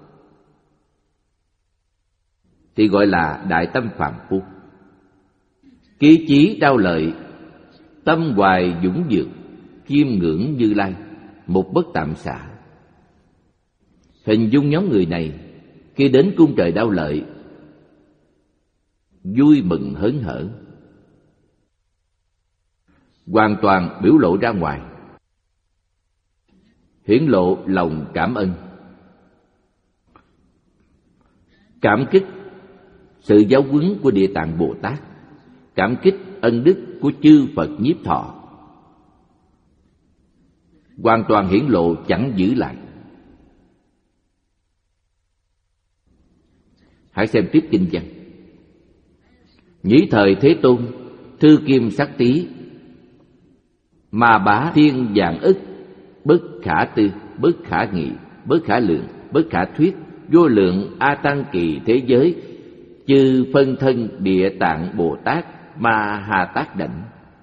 thì gọi là đại tâm phàm phu. Chí chí đau lợi, tâm hoài dũng dược, chiêm ngưỡng Như Lai, một bất tạm xả. Hình dung nhóm người này khi đến cung trời Đao Lợi vui mừng hớn hở, hoàn toàn biểu lộ ra ngoài, hiển lộ lòng cảm ơn, cảm kích sự giáo huấn của Địa Tạng Bồ Tát, cảm kích ân đức của chư Phật Nhiếp Thọ, hoàn toàn hiển lộ chẳng giữ lại. Hãy xem tiếp kinh văn. Nhĩ thời Thế Tôn, thư kim sắc tí, mà bá thiên vạn ức, bất khả tư, bất khả nghị, bất khả lượng, bất khả thuyết, vô lượng a tăng kỳ thế giới, chư phân thân Địa Tạng Bồ Tát Ma Ha Tát Đảnh.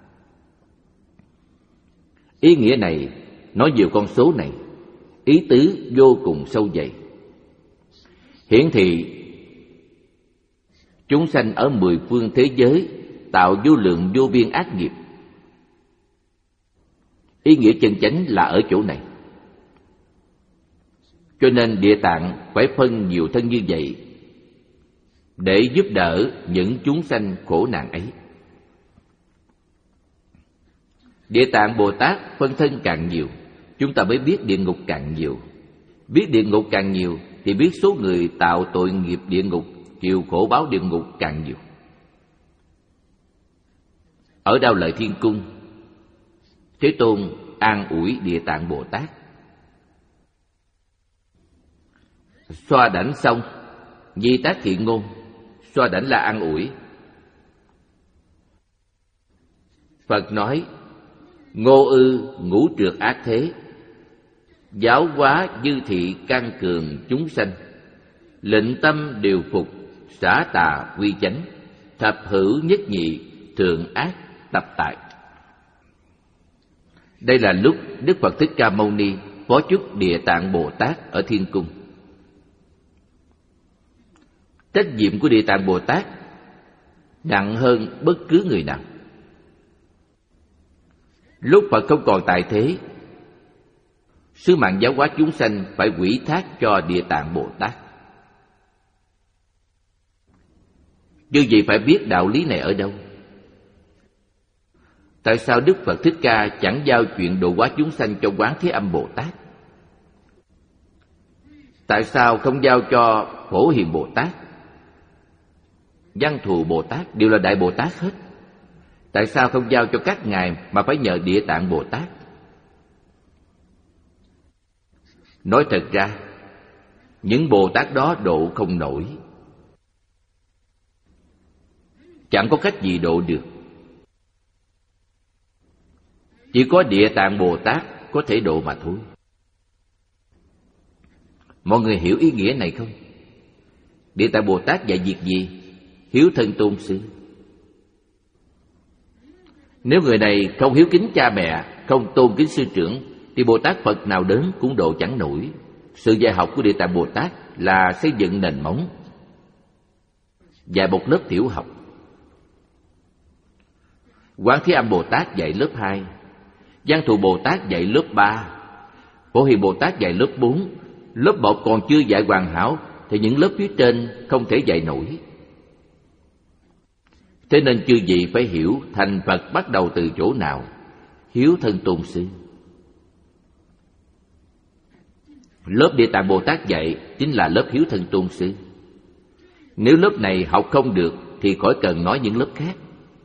Ý nghĩa này nói nhiều con số này, ý tứ vô cùng sâu dày, hiển thị chúng sanh ở mười phương thế giới tạo vô lượng vô biên ác nghiệp. Ý nghĩa chân chánh là ở chỗ này. Cho nên Địa Tạng phải phân nhiều thân như vậy để giúp đỡ những chúng sanh khổ nạn ấy. Địa Tạng Bồ Tát phân thân càng nhiều, chúng ta mới biết địa ngục càng nhiều. Biết địa ngục càng nhiều thì biết số người tạo tội nghiệp địa ngục, chịu khổ báo địa ngục càng nhiều. Ở Đao Lợi Thiên Cung, Thế Tôn an ủi Địa Tạng Bồ Tát. Xoa đảnh xong, Di Tác Thiện Ngôn. Xoa đảnh là an ủi. Phật nói: Ngô ư ngũ trược ác thế, giáo hóa dư thị can cường chúng sanh, lệnh tâm điều phục, xả tà quy chánh, thập hữu nhất nhị, thường ác tập tại. Đây là lúc Đức Phật Thích Ca Mâu Ni phó chúc Địa Tạng Bồ Tát ở Thiên Cung. Trách nhiệm của Địa Tạng Bồ Tát nặng hơn bất cứ người nào. Lúc Phật không còn tại thế, sứ mạng giáo hóa chúng sanh phải ủy thác cho Địa Tạng Bồ Tát. Như vậy phải biết đạo lý này ở đâu? Tại sao Đức Phật Thích Ca chẳng giao chuyện độ hóa chúng sanh cho Quán Thế Âm Bồ Tát? Tại sao không giao cho Phổ Hiền Bồ Tát, Văn Thù Bồ Tát, đều là Đại Bồ Tát hết? Tại sao không giao cho các ngài mà phải nhờ Địa Tạng Bồ Tát? Nói thật ra, những Bồ Tát đó độ không nổi, chẳng có cách gì độ được. Chỉ có Địa Tạng Bồ Tát có thể độ mà thôi. Mọi người hiểu ý nghĩa này không? Địa Tạng Bồ Tát dạy việc gì? Hiếu thân tôn sư. Nếu người này không hiếu kính cha mẹ, không tôn kính sư trưởng, thì Bồ Tát Phật nào đến cũng độ chẳng nổi. Sự dạy học của Địa Tạng Bồ Tát là xây dựng nền móng, dạy một lớp tiểu học. Quán Thế Âm Bồ Tát dạy lớp hai, Văn Thù Bồ Tát dạy lớp ba, Phổ Hiền Bồ Tát dạy lớp bốn. Lớp một còn chưa dạy hoàn hảo thì những lớp phía trên không thể dạy nổi. Thế nên chư vị phải hiểu thành Phật bắt đầu từ chỗ nào. Hiếu thân tôn sư. Lớp Địa Tạng Bồ Tát dạy chính là lớp hiếu thân tôn sư. Nếu lớp này học không được thì khỏi cần nói những lớp khác.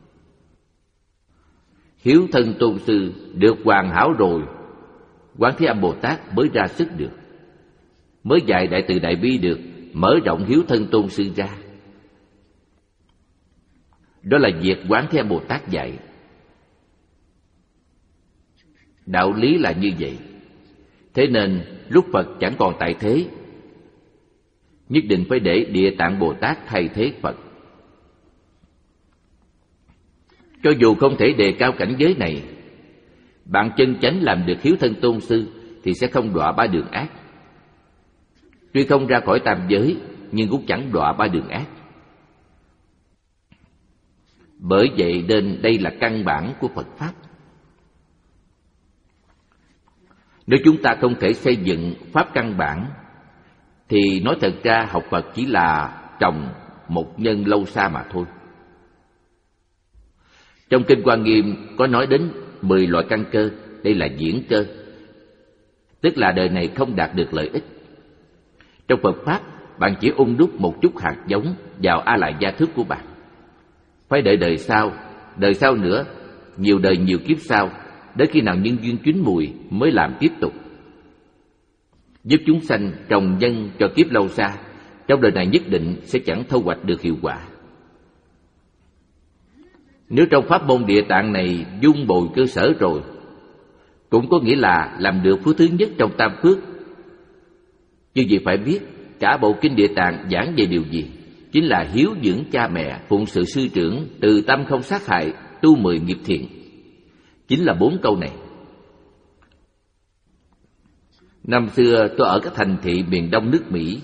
Hiếu thân tôn sư được hoàn hảo rồi, Quán Thế Âm Bồ Tát mới ra sức được, mới dạy Đại Từ Đại Bi được, mở rộng hiếu thân tôn sư ra. Đó là việc Quán Thế Âm Bồ Tát dạy. Đạo lý là như vậy. Thế nên lúc Phật chẳng còn tại thế, nhất định phải để Địa Tạng Bồ Tát thay thế Phật. Cho dù không thể đề cao cảnh giới này, bạn chân chánh làm được hiếu thân tôn sư thì sẽ không đọa ba đường ác. Tuy không ra khỏi tam giới, nhưng cũng chẳng đọa ba đường ác. Bởi vậy nên đây là căn bản của Phật Pháp. Nếu chúng ta không thể xây dựng Pháp căn bản, thì nói thật ra học Phật chỉ là trồng một nhân lâu xa mà thôi. Trong Kinh Hoa Nghiêm có nói đến mười loại căn cơ, đây là diễn cơ, tức là đời này không đạt được lợi ích. Trong Phật Pháp, bạn chỉ ung đúc một chút hạt giống vào A Lại gia thức của bạn. Phải đợi đời sau, đời sau nữa, nhiều đời nhiều kiếp sau, đến khi nào nhân duyên chín mùi mới làm tiếp tục. Giúp chúng sanh trồng nhân cho kiếp lâu xa, trong đời này nhất định sẽ chẳng thu hoạch được hiệu quả. Nếu trong pháp môn Địa Tạng này dung bồi cơ sở rồi, cũng có nghĩa là làm được phước thứ nhất trong tam phước. Chứ gì phải biết cả bộ Kinh Địa Tạng giảng về điều gì? Chính là hiếu dưỡng cha mẹ, phụng sự sư trưởng, từ tâm không sát hại, tu mười nghiệp thiện. Chính là bốn câu này. Năm xưa tôi ở các thành thị miền đông nước Mỹ,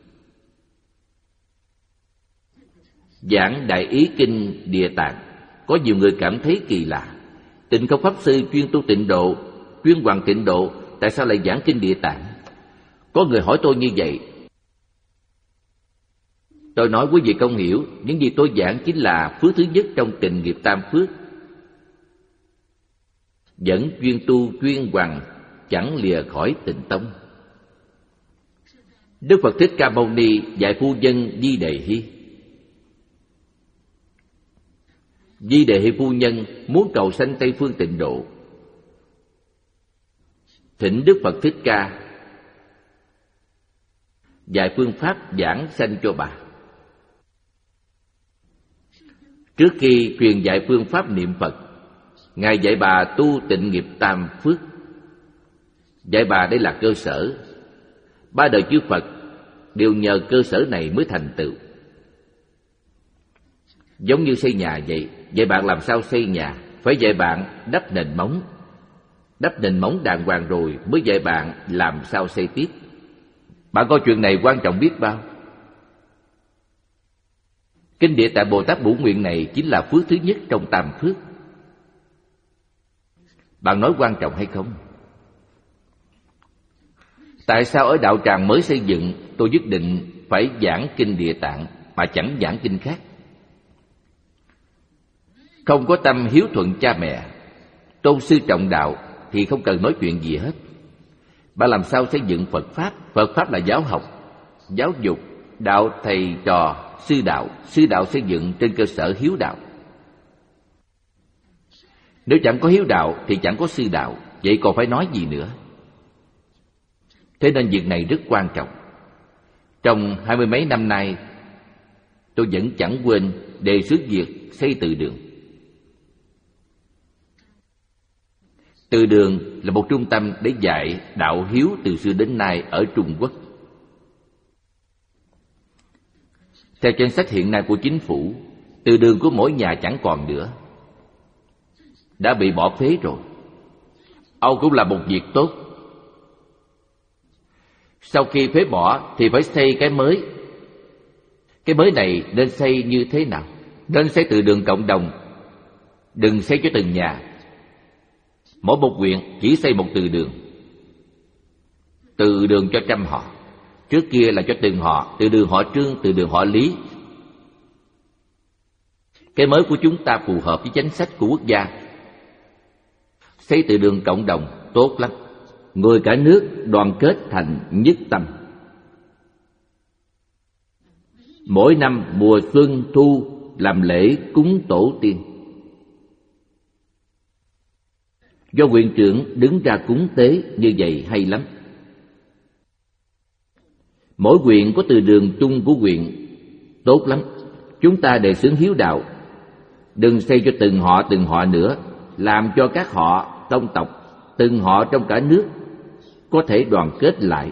giảng Đại Ý Kinh Địa Tạng. Có nhiều người cảm thấy kỳ lạ. Tịnh Không Pháp Sư chuyên tu tịnh độ, chuyên hoàng tịnh độ, tại sao lại giảng Kinh Địa Tạng? Có người hỏi tôi như vậy. Tôi nói quý vị không hiểu, những gì tôi giảng chính là phước thứ nhất trong tịnh nghiệp tam phước. Vẫn chuyên tu chuyên hoàng, chẳng lìa khỏi tịnh tông. Đức Phật Thích Ca Mâu Ni dạy phu nhân Di Đề Hy. Di Đề Hy phu nhân muốn cầu sanh Tây phương tịnh độ, thỉnh Đức Phật Thích Ca dạy phương pháp giảng sanh cho bà. Trước khi truyền dạy phương pháp niệm Phật, Ngài dạy bà tu tịnh nghiệp tam phước. Dạy bà đây là cơ sở. Ba đời chư Phật đều nhờ cơ sở này mới thành tựu. Giống như xây nhà vậy, dạy bạn làm sao xây nhà, phải dạy bạn đắp nền móng. Đắp nền móng đàng hoàng rồi mới dạy bạn làm sao xây tiếp. Bạn coi chuyện này quan trọng biết bao. Kinh Địa Tạng Bồ Tát Bổn Nguyện này chính là phước thứ nhất trong tam phước. Bạn nói quan trọng hay không? Tại sao ở đạo tràng mới xây dựng tôi nhất định phải giảng Kinh Địa Tạng mà chẳng giảng kinh khác? Không có tâm hiếu thuận cha mẹ, tôn sư trọng đạo thì không cần nói chuyện gì hết. Bạn làm sao xây dựng Phật Pháp? Phật Pháp là giáo học, giáo dục, đạo thầy trò, sư đạo. Sư đạo xây dựng trên cơ sở hiếu đạo. Nếu chẳng có hiếu đạo thì chẳng có sư đạo, vậy còn phải nói gì nữa? Thế nên việc này rất quan trọng. Trong hai mươi mấy năm nay, tôi vẫn chẳng quên đề xuất việc xây từ đường. Từ đường là một trung tâm để dạy đạo hiếu từ xưa đến nay ở Trung Quốc. Theo danh sách hiện nay của chính phủ, từ đường của mỗi nhà chẳng còn nữa, đã bị bỏ phế rồi. Âu cũng là một việc tốt. Sau khi phế bỏ thì phải xây cái mới. Cái mới này nên xây như thế nào? Nên xây từ đường cộng đồng, đừng xây cho từng nhà. Mỗi một huyện chỉ xây một từ đường. Từ đường cho trăm họ. Trước kia là cho từng họ, từ đường họ Trương, từ đường họ Lý. Cái mới của chúng ta phù hợp với chính sách của quốc gia. Xây từ đường cộng đồng tốt lắm. Người cả nước đoàn kết thành nhất tâm. Mỗi năm mùa xuân thu làm lễ cúng tổ tiên. Do huyện trưởng đứng ra cúng tế, như vậy hay lắm. Mỗi huyện có từ đường chung của huyện, tốt lắm. Chúng ta đề xướng hiếu đạo, đừng xây cho từng họ từng họ nữa, làm cho các họ tông tộc từng họ trong cả nước có thể đoàn kết lại,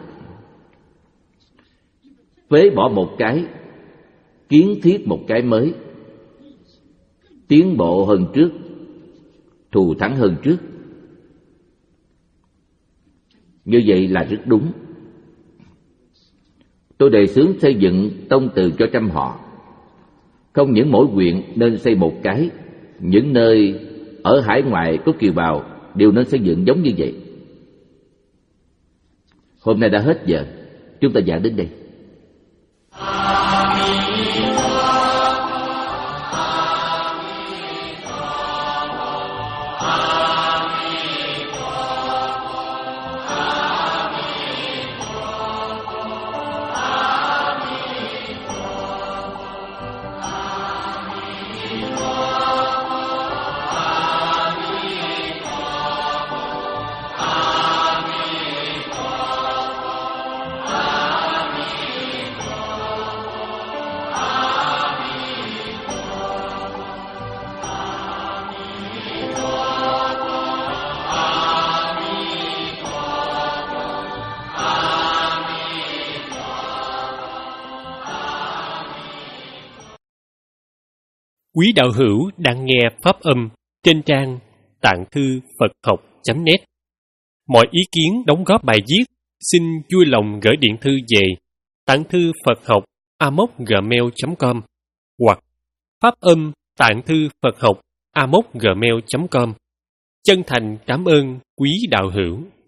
phế bỏ một cái, kiến thiết một cái mới, tiến bộ hơn trước, thù thắng hơn trước. Như vậy là rất đúng. Tôi đề xướng xây dựng tông từ cho trăm họ. Không những mỗi huyện nên xây một cái, những nơi ở hải ngoại có kiều bào đều nên xây dựng giống như vậy. Hôm nay đã hết giờ, chúng ta giảng đến đây. Quý đạo hữu đang nghe pháp âm trên trang tạng thư Phật học chấm net. Mọi ý kiến đóng góp bài viết xin vui lòng gửi điện thư về tạng thư Phật học a m o gmail chấm com hoặc pháp âm tạng thư Phật học a m o gmail chấm com. Chân thành cảm ơn quý đạo hữu.